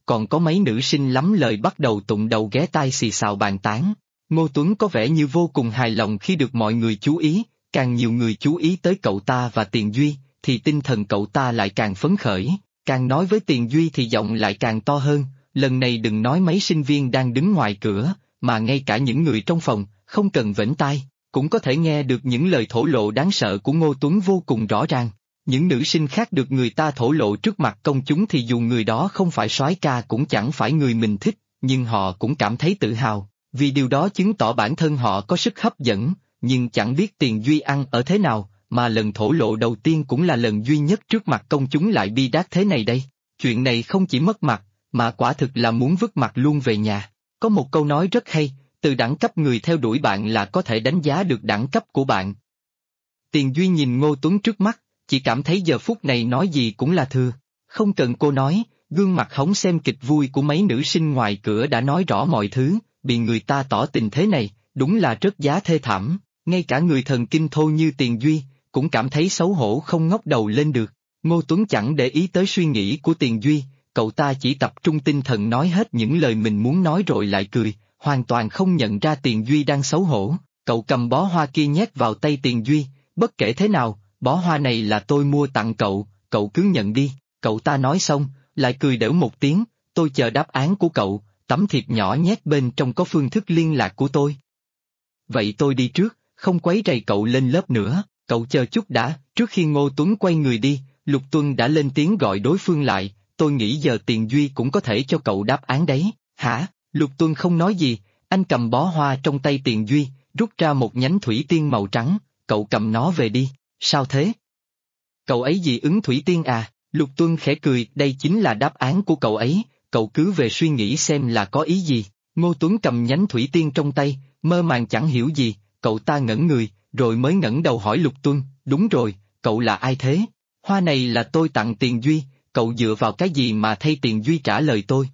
còn có mấy nữ sinh lắm lời bắt đầu tụng đầu ghé tai xì xào bàn tán. Ngô Tuấn có vẻ như vô cùng hài lòng khi được mọi người chú ý, càng nhiều người chú ý tới cậu ta và Tiền Duy, thì tinh thần cậu ta lại càng phấn khởi, càng nói với Tiền Duy thì giọng lại càng to hơn, lần này đừng nói mấy sinh viên đang đứng ngoài cửa, mà ngay cả những người trong phòng, không cần vểnh tai, cũng có thể nghe được những lời thổ lộ đáng sợ của Ngô Tuấn vô cùng rõ ràng. Những nữ sinh khác được người ta thổ lộ trước mặt công chúng thì dù người đó không phải soái ca cũng chẳng phải người mình thích, nhưng họ cũng cảm thấy tự hào, vì điều đó chứng tỏ bản thân họ có sức hấp dẫn, nhưng chẳng biết Tiền Duy ăn ở thế nào, mà lần thổ lộ đầu tiên cũng là lần duy nhất trước mặt công chúng lại bi đát thế này đây. Chuyện này không chỉ mất mặt, mà quả thực là muốn vứt mặt luôn về nhà. Có một câu nói rất hay, từ đẳng cấp người theo đuổi bạn là có thể đánh giá được đẳng cấp của bạn. Tiền Duy nhìn Ngô Tuấn trước mắt, chỉ cảm thấy giờ phút này nói gì cũng là thừa. Không cần cô nói, gương mặt hóng xem kịch vui của mấy nữ sinh ngoài cửa đã nói rõ mọi thứ, bị người ta tỏ tình thế này, đúng là rất giá thê thảm, ngay cả người thần kinh thô như Tiền Duy, cũng cảm thấy xấu hổ không ngóc đầu lên được. Ngô Tuấn chẳng để ý tới suy nghĩ của Tiền Duy, cậu ta chỉ tập trung tinh thần nói hết những lời mình muốn nói rồi lại cười, hoàn toàn không nhận ra Tiền Duy đang xấu hổ. Cậu cầm bó hoa kia nhét vào tay Tiền Duy, bất kể thế nào, bó hoa này là tôi mua tặng cậu, cậu cứ nhận đi. Cậu ta nói xong, lại cười đểu một tiếng, tôi chờ đáp án của cậu, tấm thiệp nhỏ nhét bên trong có phương thức liên lạc của tôi. Vậy tôi đi trước, không quấy rầy cậu lên lớp nữa, cậu chờ chút đã. Trước khi Ngô Tuấn quay người đi, Lục Tuân đã lên tiếng gọi đối phương lại, tôi nghĩ giờ Tiền Duy cũng có thể cho cậu đáp án đấy. Hả? Lục Tuân không nói gì, anh cầm bó hoa trong tay Tiền Duy, rút ra một nhánh thủy tiên màu trắng, cậu cầm nó về đi. Sao thế? Cậu ấy dị ứng thủy tiên à? Lục Tuân khẽ cười, đây chính là đáp án của cậu ấy, cậu cứ về suy nghĩ xem là có ý gì. Ngô Tuấn cầm nhánh thủy tiên trong tay, mơ màng chẳng hiểu gì, cậu ta ngẩn người, rồi mới ngẩng đầu hỏi Lục Tuân, đúng rồi, cậu là ai thế? Hoa này là tôi tặng Tiền Duy, cậu dựa vào cái gì mà thay Tiền Duy trả lời tôi?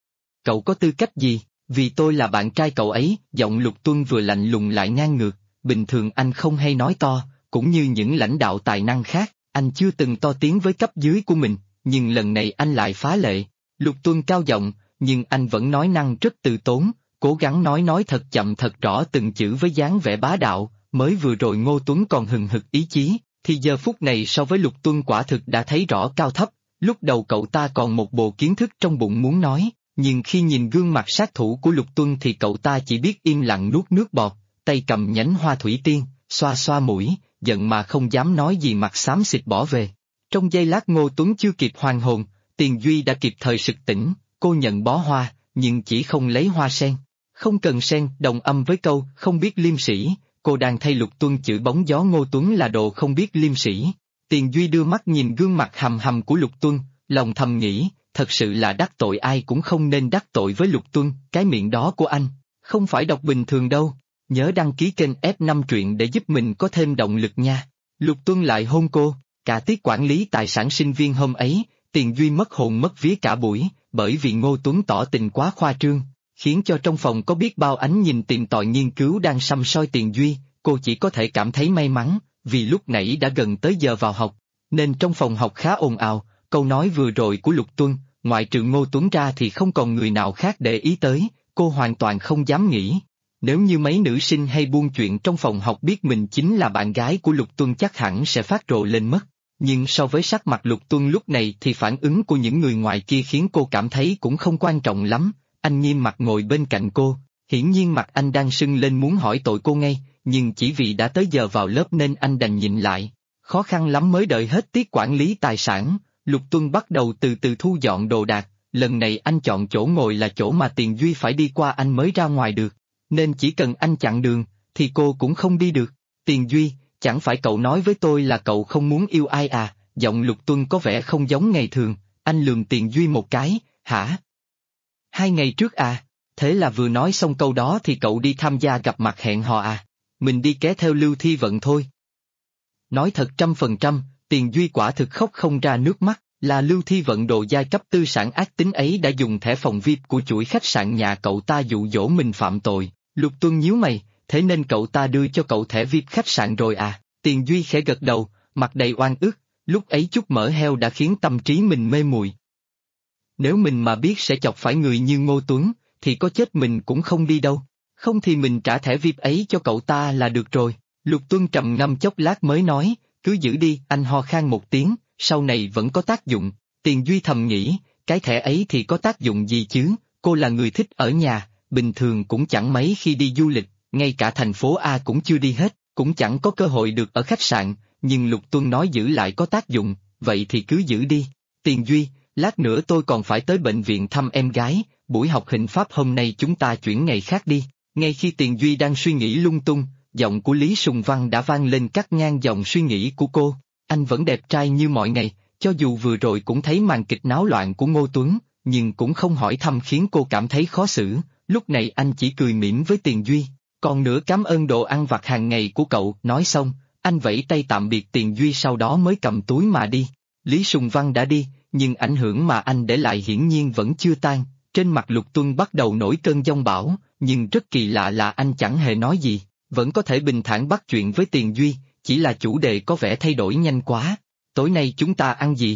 Cậu có tư cách gì? Vì tôi là bạn trai cậu ấy, giọng Lục Tuân vừa lạnh lùng lại ngang ngược, bình thường anh không hay nói to, cũng như những lãnh đạo tài năng khác, anh chưa từng to tiếng với cấp dưới của mình, nhưng lần này anh lại phá lệ. Lục Tuân cao giọng, nhưng anh vẫn nói năng rất từ tốn, cố gắng nói thật chậm thật rõ từng chữ với dáng vẻ bá đạo, mới vừa rồi Ngô Tuấn còn hừng hực ý chí, thì giờ phút này so với Lục Tuân quả thực đã thấy rõ cao thấp, lúc đầu cậu ta còn một bộ kiến thức trong bụng muốn nói, nhưng khi nhìn gương mặt sát thủ của Lục Tuân thì cậu ta chỉ biết im lặng nuốt nước bọt, tay cầm nhánh hoa thủy tiên, xoa xoa mũi, giận mà không dám nói gì mặt xám xịt bỏ về. Trong giây lát Ngô Tuấn chưa kịp hoàn hồn, Tiền Duy đã kịp thời sực tỉnh, cô nhận bó hoa, nhưng chỉ không lấy hoa sen. Không cần sen, đồng âm với câu, không biết liêm sĩ, cô đang thay Lục Tuân chửi bóng gió Ngô Tuấn là đồ không biết liêm sĩ. Tiền Duy đưa mắt nhìn gương mặt hầm hầm của Lục Tuân, lòng thầm nghĩ, thật sự là đắc tội ai cũng không nên đắc tội với Lục Tuân, cái miệng đó của anh, không phải đọc bình thường đâu. Nhớ đăng ký kênh F5 truyện để giúp mình có thêm động lực nha. Lục Tuân lại hôn cô, cả tiết quản lý tài sản sinh viên hôm ấy, Tiền Duy mất hồn mất vía cả buổi, bởi vì Ngô Tuấn tỏ tình quá khoa trương, khiến cho trong phòng có biết bao ánh nhìn tìm tòi nghiên cứu đang săm soi Tiền Duy, cô chỉ có thể cảm thấy may mắn, vì lúc nãy đã gần tới giờ vào học, nên trong phòng học khá ồn ào, câu nói vừa rồi của Lục Tuân, ngoại trừ Ngô Tuấn ra thì không còn người nào khác để ý tới, cô hoàn toàn không dám nghĩ. Nếu như mấy nữ sinh hay buôn chuyện trong phòng học biết mình chính là bạn gái của Lục Tuân chắc hẳn sẽ phát rồ lên mất. Nhưng so với sắc mặt Lục Tuân lúc này thì phản ứng của những người ngoài kia khiến cô cảm thấy cũng không quan trọng lắm. Anh nghiêm mặt ngồi bên cạnh cô, hiển nhiên mặt anh đang sưng lên muốn hỏi tội cô ngay, nhưng chỉ vì đã tới giờ vào lớp nên anh đành nhịn lại. Khó khăn lắm mới đợi hết tiết quản lý tài sản, Lục Tuân bắt đầu từ từ thu dọn đồ đạc, lần này anh chọn chỗ ngồi là chỗ mà Tiền Duy phải đi qua anh mới ra ngoài được. Nên chỉ cần anh chặn đường, thì cô cũng không đi được. Tiền Duy, chẳng phải cậu nói với tôi là cậu không muốn yêu ai à? Giọng Lục Tuân có vẻ không giống ngày thường, anh lườm Tiền Duy một cái, hả? 2 ngày trước à? Thế là vừa nói xong câu đó thì cậu đi tham gia gặp mặt hẹn hò à? Mình đi ké theo Lưu Thi Vận thôi. Nói thật 100%, Tiền Duy quả thực khóc không ra nước mắt, là Lưu Thi Vận đồ giai cấp tư sản ác tính ấy đã dùng thẻ phòng VIP của chuỗi khách sạn nhà cậu ta dụ dỗ mình phạm tội. Lục Tuân nhíu mày, thế nên cậu ta đưa cho cậu thẻ VIP khách sạn rồi à? Tiền Duy khẽ gật đầu, mặt đầy oan ức, lúc ấy chút mỡ heo đã khiến tâm trí mình mê muội. Nếu mình mà biết sẽ chọc phải người như Ngô Tuấn, thì có chết mình cũng không đi đâu. Không thì mình trả thẻ VIP ấy cho cậu ta là được rồi. Lục Tuân trầm ngâm chốc lát mới nói, cứ giữ đi. Anh ho khan một tiếng, sau này vẫn có tác dụng. Tiền Duy thầm nghĩ, cái thẻ ấy thì có tác dụng gì chứ, cô là người thích ở nhà, bình thường cũng chẳng mấy khi đi du lịch, ngay cả thành phố A cũng chưa đi hết, cũng chẳng có cơ hội được ở khách sạn, nhưng Lục Tuân nói giữ lại có tác dụng, vậy thì cứ giữ đi. Tiền Duy, lát nữa tôi còn phải tới bệnh viện thăm em gái, buổi học hình pháp hôm nay chúng ta chuyển ngày khác đi. Ngay khi Tiền Duy đang suy nghĩ lung tung, giọng của Lý Sùng Văn đã vang lên cắt ngang dòng suy nghĩ của cô. Anh vẫn đẹp trai như mọi ngày, cho dù vừa rồi cũng thấy màn kịch náo loạn của Ngô Tuấn, nhưng cũng không hỏi thăm khiến cô cảm thấy khó xử. Lúc này anh chỉ cười mỉm với Tiền Duy, còn nữa cảm ơn đồ ăn vặt hàng ngày của cậu. Nói xong, anh vẫy tay tạm biệt Tiền Duy sau đó mới cầm túi mà đi. Lý Sùng Văn đã đi, nhưng ảnh hưởng mà anh để lại hiển nhiên vẫn chưa tan. Trên mặt Lục Tuân bắt đầu nổi cơn giông bão, nhưng rất kỳ lạ là anh chẳng hề nói gì, vẫn có thể bình thản bắt chuyện với Tiền Duy, chỉ là chủ đề có vẻ thay đổi nhanh quá. Tối nay chúng ta ăn gì?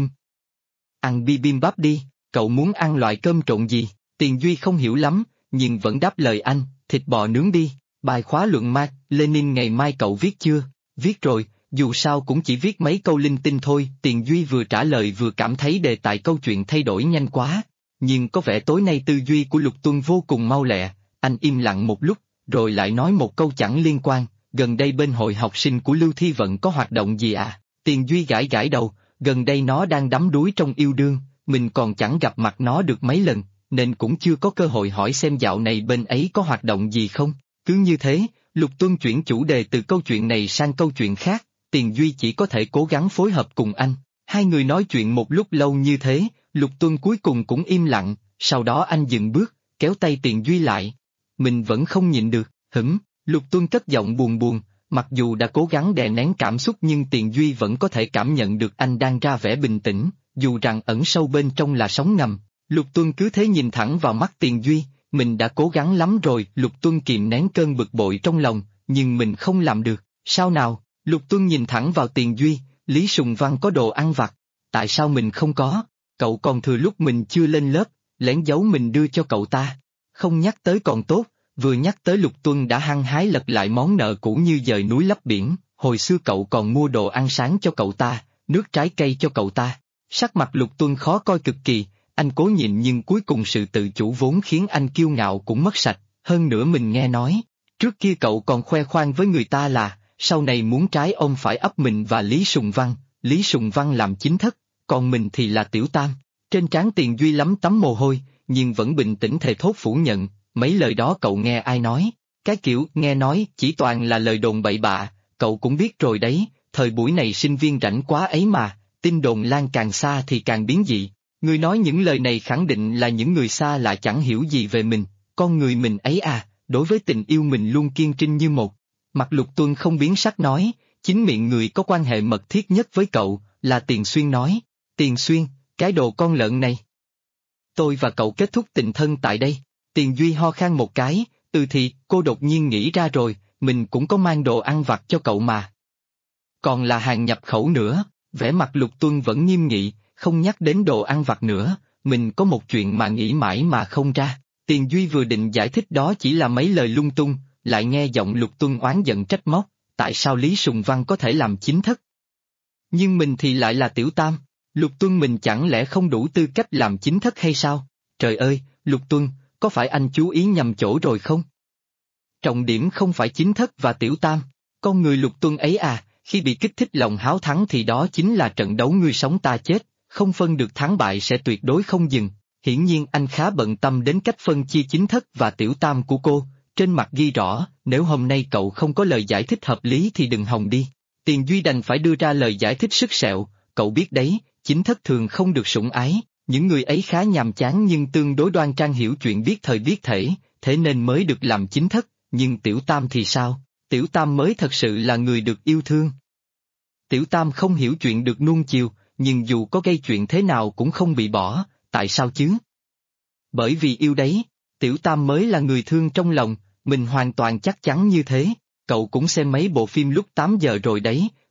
Ăn bibimbap đi, cậu muốn ăn loại cơm trộn gì? Tiền Duy không hiểu lắm, nhưng vẫn đáp lời anh, thịt bò nướng đi. Bài khóa luận Mác Lênin ngày mai cậu viết chưa? Viết rồi, dù sao cũng chỉ viết mấy câu linh tinh thôi. Tiền Duy vừa trả lời vừa cảm thấy đề tài câu chuyện thay đổi nhanh quá. Nhưng có vẻ tối nay tư duy của Lục Tuân vô cùng mau lẹ, anh im lặng một lúc, rồi lại nói một câu chẳng liên quan, gần đây bên hội học sinh của Lưu Thi Vận có hoạt động gì à? Tiền Duy gãi gãi đầu, gần đây nó đang đắm đuối trong yêu đương, mình còn chẳng gặp mặt nó được mấy lần, nên cũng chưa có cơ hội hỏi xem dạo này bên ấy có hoạt động gì không. Cứ như thế, Lục Tuân chuyển chủ đề từ câu chuyện này sang câu chuyện khác, Tiền Duy chỉ có thể cố gắng phối hợp cùng anh. Hai người nói chuyện một lúc lâu như thế, Lục Tuân cuối cùng cũng im lặng, sau đó anh dừng bước, kéo tay Tiền Duy lại. Mình vẫn không nhịn được, Lục Tuân cất giọng buồn buồn, mặc dù đã cố gắng đè nén cảm xúc nhưng Tiền Duy vẫn có thể cảm nhận được anh đang ra vẻ bình tĩnh, dù rằng ẩn sâu bên trong là sóng ngầm. Lục Tuân cứ thế nhìn thẳng vào mắt Tiền Duy, mình đã cố gắng lắm rồi. Lục Tuân kìm nén cơn bực bội trong lòng, nhưng mình không làm được, sao nào? Lục Tuân nhìn thẳng vào Tiền Duy, Lý Sùng Văn có đồ ăn vặt, tại sao mình không có? Cậu còn thừa lúc mình chưa lên lớp, lén giấu mình đưa cho cậu ta. Không nhắc tới còn tốt, vừa nhắc tới Lục Tuân đã hăng hái lật lại món nợ cũ như dời núi lấp biển. Hồi xưa cậu còn mua đồ ăn sáng cho cậu ta, nước trái cây cho cậu ta. Sắc mặt Lục Tuân khó coi cực kỳ, anh cố nhịn nhưng cuối cùng sự tự chủ vốn khiến anh kiêu ngạo cũng mất sạch. Hơn nữa mình nghe nói, trước kia cậu còn khoe khoang với người ta là, sau này muốn trái ôm phải ấp mình và Lý Sùng Văn, Lý Sùng Văn làm chính thất, còn mình thì là tiểu tam. Trên trán Tiền Duy lắm tấm mồ hôi, nhưng vẫn bình tĩnh thề thốt phủ nhận, mấy lời đó cậu nghe ai nói? Cái kiểu nghe nói chỉ toàn là lời đồn bậy bạ, cậu cũng biết rồi đấy, thời buổi này sinh viên rảnh quá ấy mà, tin đồn lan càng xa thì càng biến dị. Người nói những lời này khẳng định là những người xa lạ chẳng hiểu gì về mình, con người mình ấy à, đối với tình yêu mình luôn kiên trinh như một. Mặt Lục Tuân không biến sắc nói, chính miệng người có quan hệ mật thiết nhất với cậu, là Tiền Xuyên nói. Tiền Xuyên, cái đồ con lợn này. Tôi và cậu kết thúc tình thân tại đây. Tiền Duy ho khan một cái, thì cô đột nhiên nghĩ ra rồi, mình cũng có mang đồ ăn vặt cho cậu mà. Còn là hàng nhập khẩu nữa, vẻ mặt Lục Tuân vẫn nghiêm nghị, không nhắc đến đồ ăn vặt nữa, mình có một chuyện mà nghĩ mãi mà không ra. Tiền Duy vừa định giải thích đó chỉ là mấy lời lung tung, lại nghe giọng Lục Tuân oán giận trách móc, tại sao Lý Sùng Văn có thể làm chính thất? Nhưng mình thì lại là tiểu tam, Lục Tuân mình chẳng lẽ không đủ tư cách làm chính thất hay sao? Trời ơi, Lục Tuân, có phải anh chú ý nhầm chỗ rồi không? Trọng điểm không phải chính thất và tiểu tam, con người Lục Tuân ấy à, khi bị kích thích lòng háo thắng thì đó chính là trận đấu ngươi sống ta chết, không phân được thắng bại sẽ tuyệt đối không dừng. Hiển nhiên anh khá bận tâm đến cách phân chia chính thất và tiểu tam của cô, trên mặt ghi rõ, nếu hôm nay cậu không có lời giải thích hợp lý thì đừng hòng đi. Tiền Duy đành phải đưa ra lời giải thích sứt sẹo, cậu biết đấy, chính thất thường không được sủng ái, những người ấy khá nhàm chán nhưng tương đối đoan trang hiểu chuyện biết thời biết thể, thế nên mới được làm chính thất, nhưng tiểu tam thì sao? Tiểu tam mới thật sự là người được yêu thương. Tiểu tam không hiểu chuyện được nuông chiều, nhưng dù có gây chuyện thế nào cũng không bị bỏ, tại sao chứ? Bởi vì yêu đấy, tiểu tam mới là người thương trong lòng, mình hoàn toàn chắc chắn như thế. Cậu cũng xem mấy bộ phim lúc 8 giờ rồi đấy,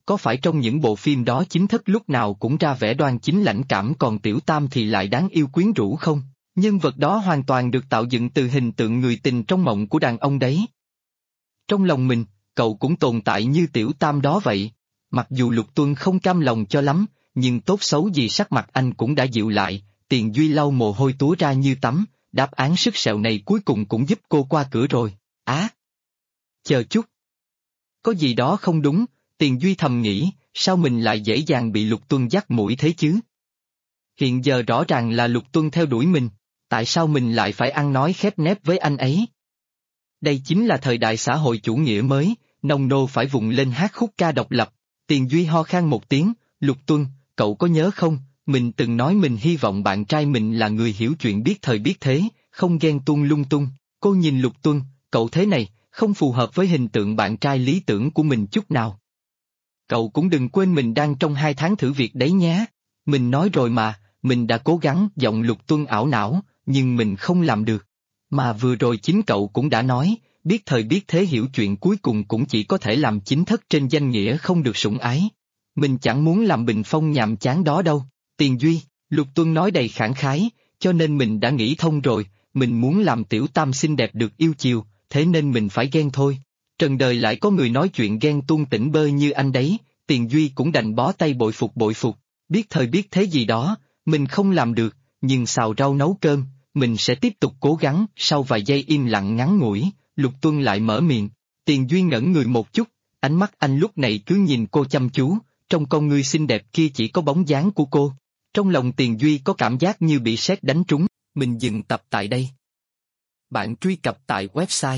có phải trong những bộ phim đó chính thất lúc nào cũng ra vẻ đoan chính lãnh cảm còn Tiểu Tam thì lại đáng yêu quyến rũ không? Nhân vật đó hoàn toàn được tạo dựng từ hình tượng người tình trong mộng của đàn ông đấy. Trong lòng mình, cậu cũng tồn tại như Tiểu Tam đó vậy. Mặc dù Lục Tuân không cam lòng cho lắm, nhưng tốt xấu gì sắc mặt anh cũng đã dịu lại, Tiền Duy lau mồ hôi túa ra như tắm, đáp án sứt sẹo này cuối cùng cũng giúp cô qua cửa rồi. Á! Chờ chút! Có gì đó không đúng, Tiền Duy thầm nghĩ, sao mình lại dễ dàng bị Lục Tuân dắt mũi thế chứ? Hiện giờ rõ ràng là Lục Tuân theo đuổi mình, tại sao mình lại phải ăn nói khép nép với anh ấy? Đây chính là thời đại xã hội chủ nghĩa mới, nông nô phải vụng lên hát khúc ca độc lập. Tiền Duy ho khan một tiếng, Lục Tuân, cậu có nhớ không, mình từng nói mình hy vọng bạn trai mình là người hiểu chuyện biết thời biết thế, không ghen tuông lung tung. Cô nhìn Lục Tuân, cậu thế này, không phù hợp với hình tượng bạn trai lý tưởng của mình chút nào. Cậu cũng đừng quên mình đang trong 2 tháng thử việc đấy nhé. Mình nói rồi mà, mình đã cố gắng. Giọng Lục Tuân ảo não, nhưng mình không làm được. Mà vừa rồi chính cậu cũng đã nói, biết thời biết thế hiểu chuyện cuối cùng cũng chỉ có thể làm chính thất trên danh nghĩa không được sủng ái. Mình chẳng muốn làm bình phong nhàm chán đó đâu. Tiền Duy, Lục Tuân nói đầy khẳng khái, cho nên mình đã nghĩ thông rồi, mình muốn làm Tiểu Tam xinh đẹp được yêu chiều, thế nên mình phải ghen thôi. Trần đời lại có người nói chuyện ghen tuông tỉnh bơ như anh đấy, Tiền Duy cũng đành bó tay bội phục, biết thời biết thế gì đó, mình không làm được, nhưng xào rau nấu cơm, mình sẽ tiếp tục cố gắng. Sau vài giây im lặng ngắn ngủi, Lục Tuân lại mở miệng, Tiền Duy ngẩn người một chút, ánh mắt anh lúc này cứ nhìn cô chăm chú, trong con ngươi xinh đẹp kia chỉ có bóng dáng của cô. Trong lòng Tiền Duy có cảm giác như bị sét đánh trúng, mình dừng tập tại đây. Bạn truy cập tại website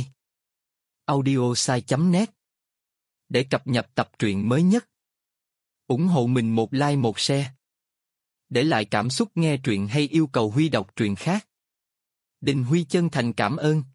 audiosai.net để cập nhật tập truyện mới nhất. Ủng hộ mình một like một share. Để lại cảm xúc nghe truyện hay yêu cầu Huy đọc truyện khác. Đình Huy chân thành cảm ơn.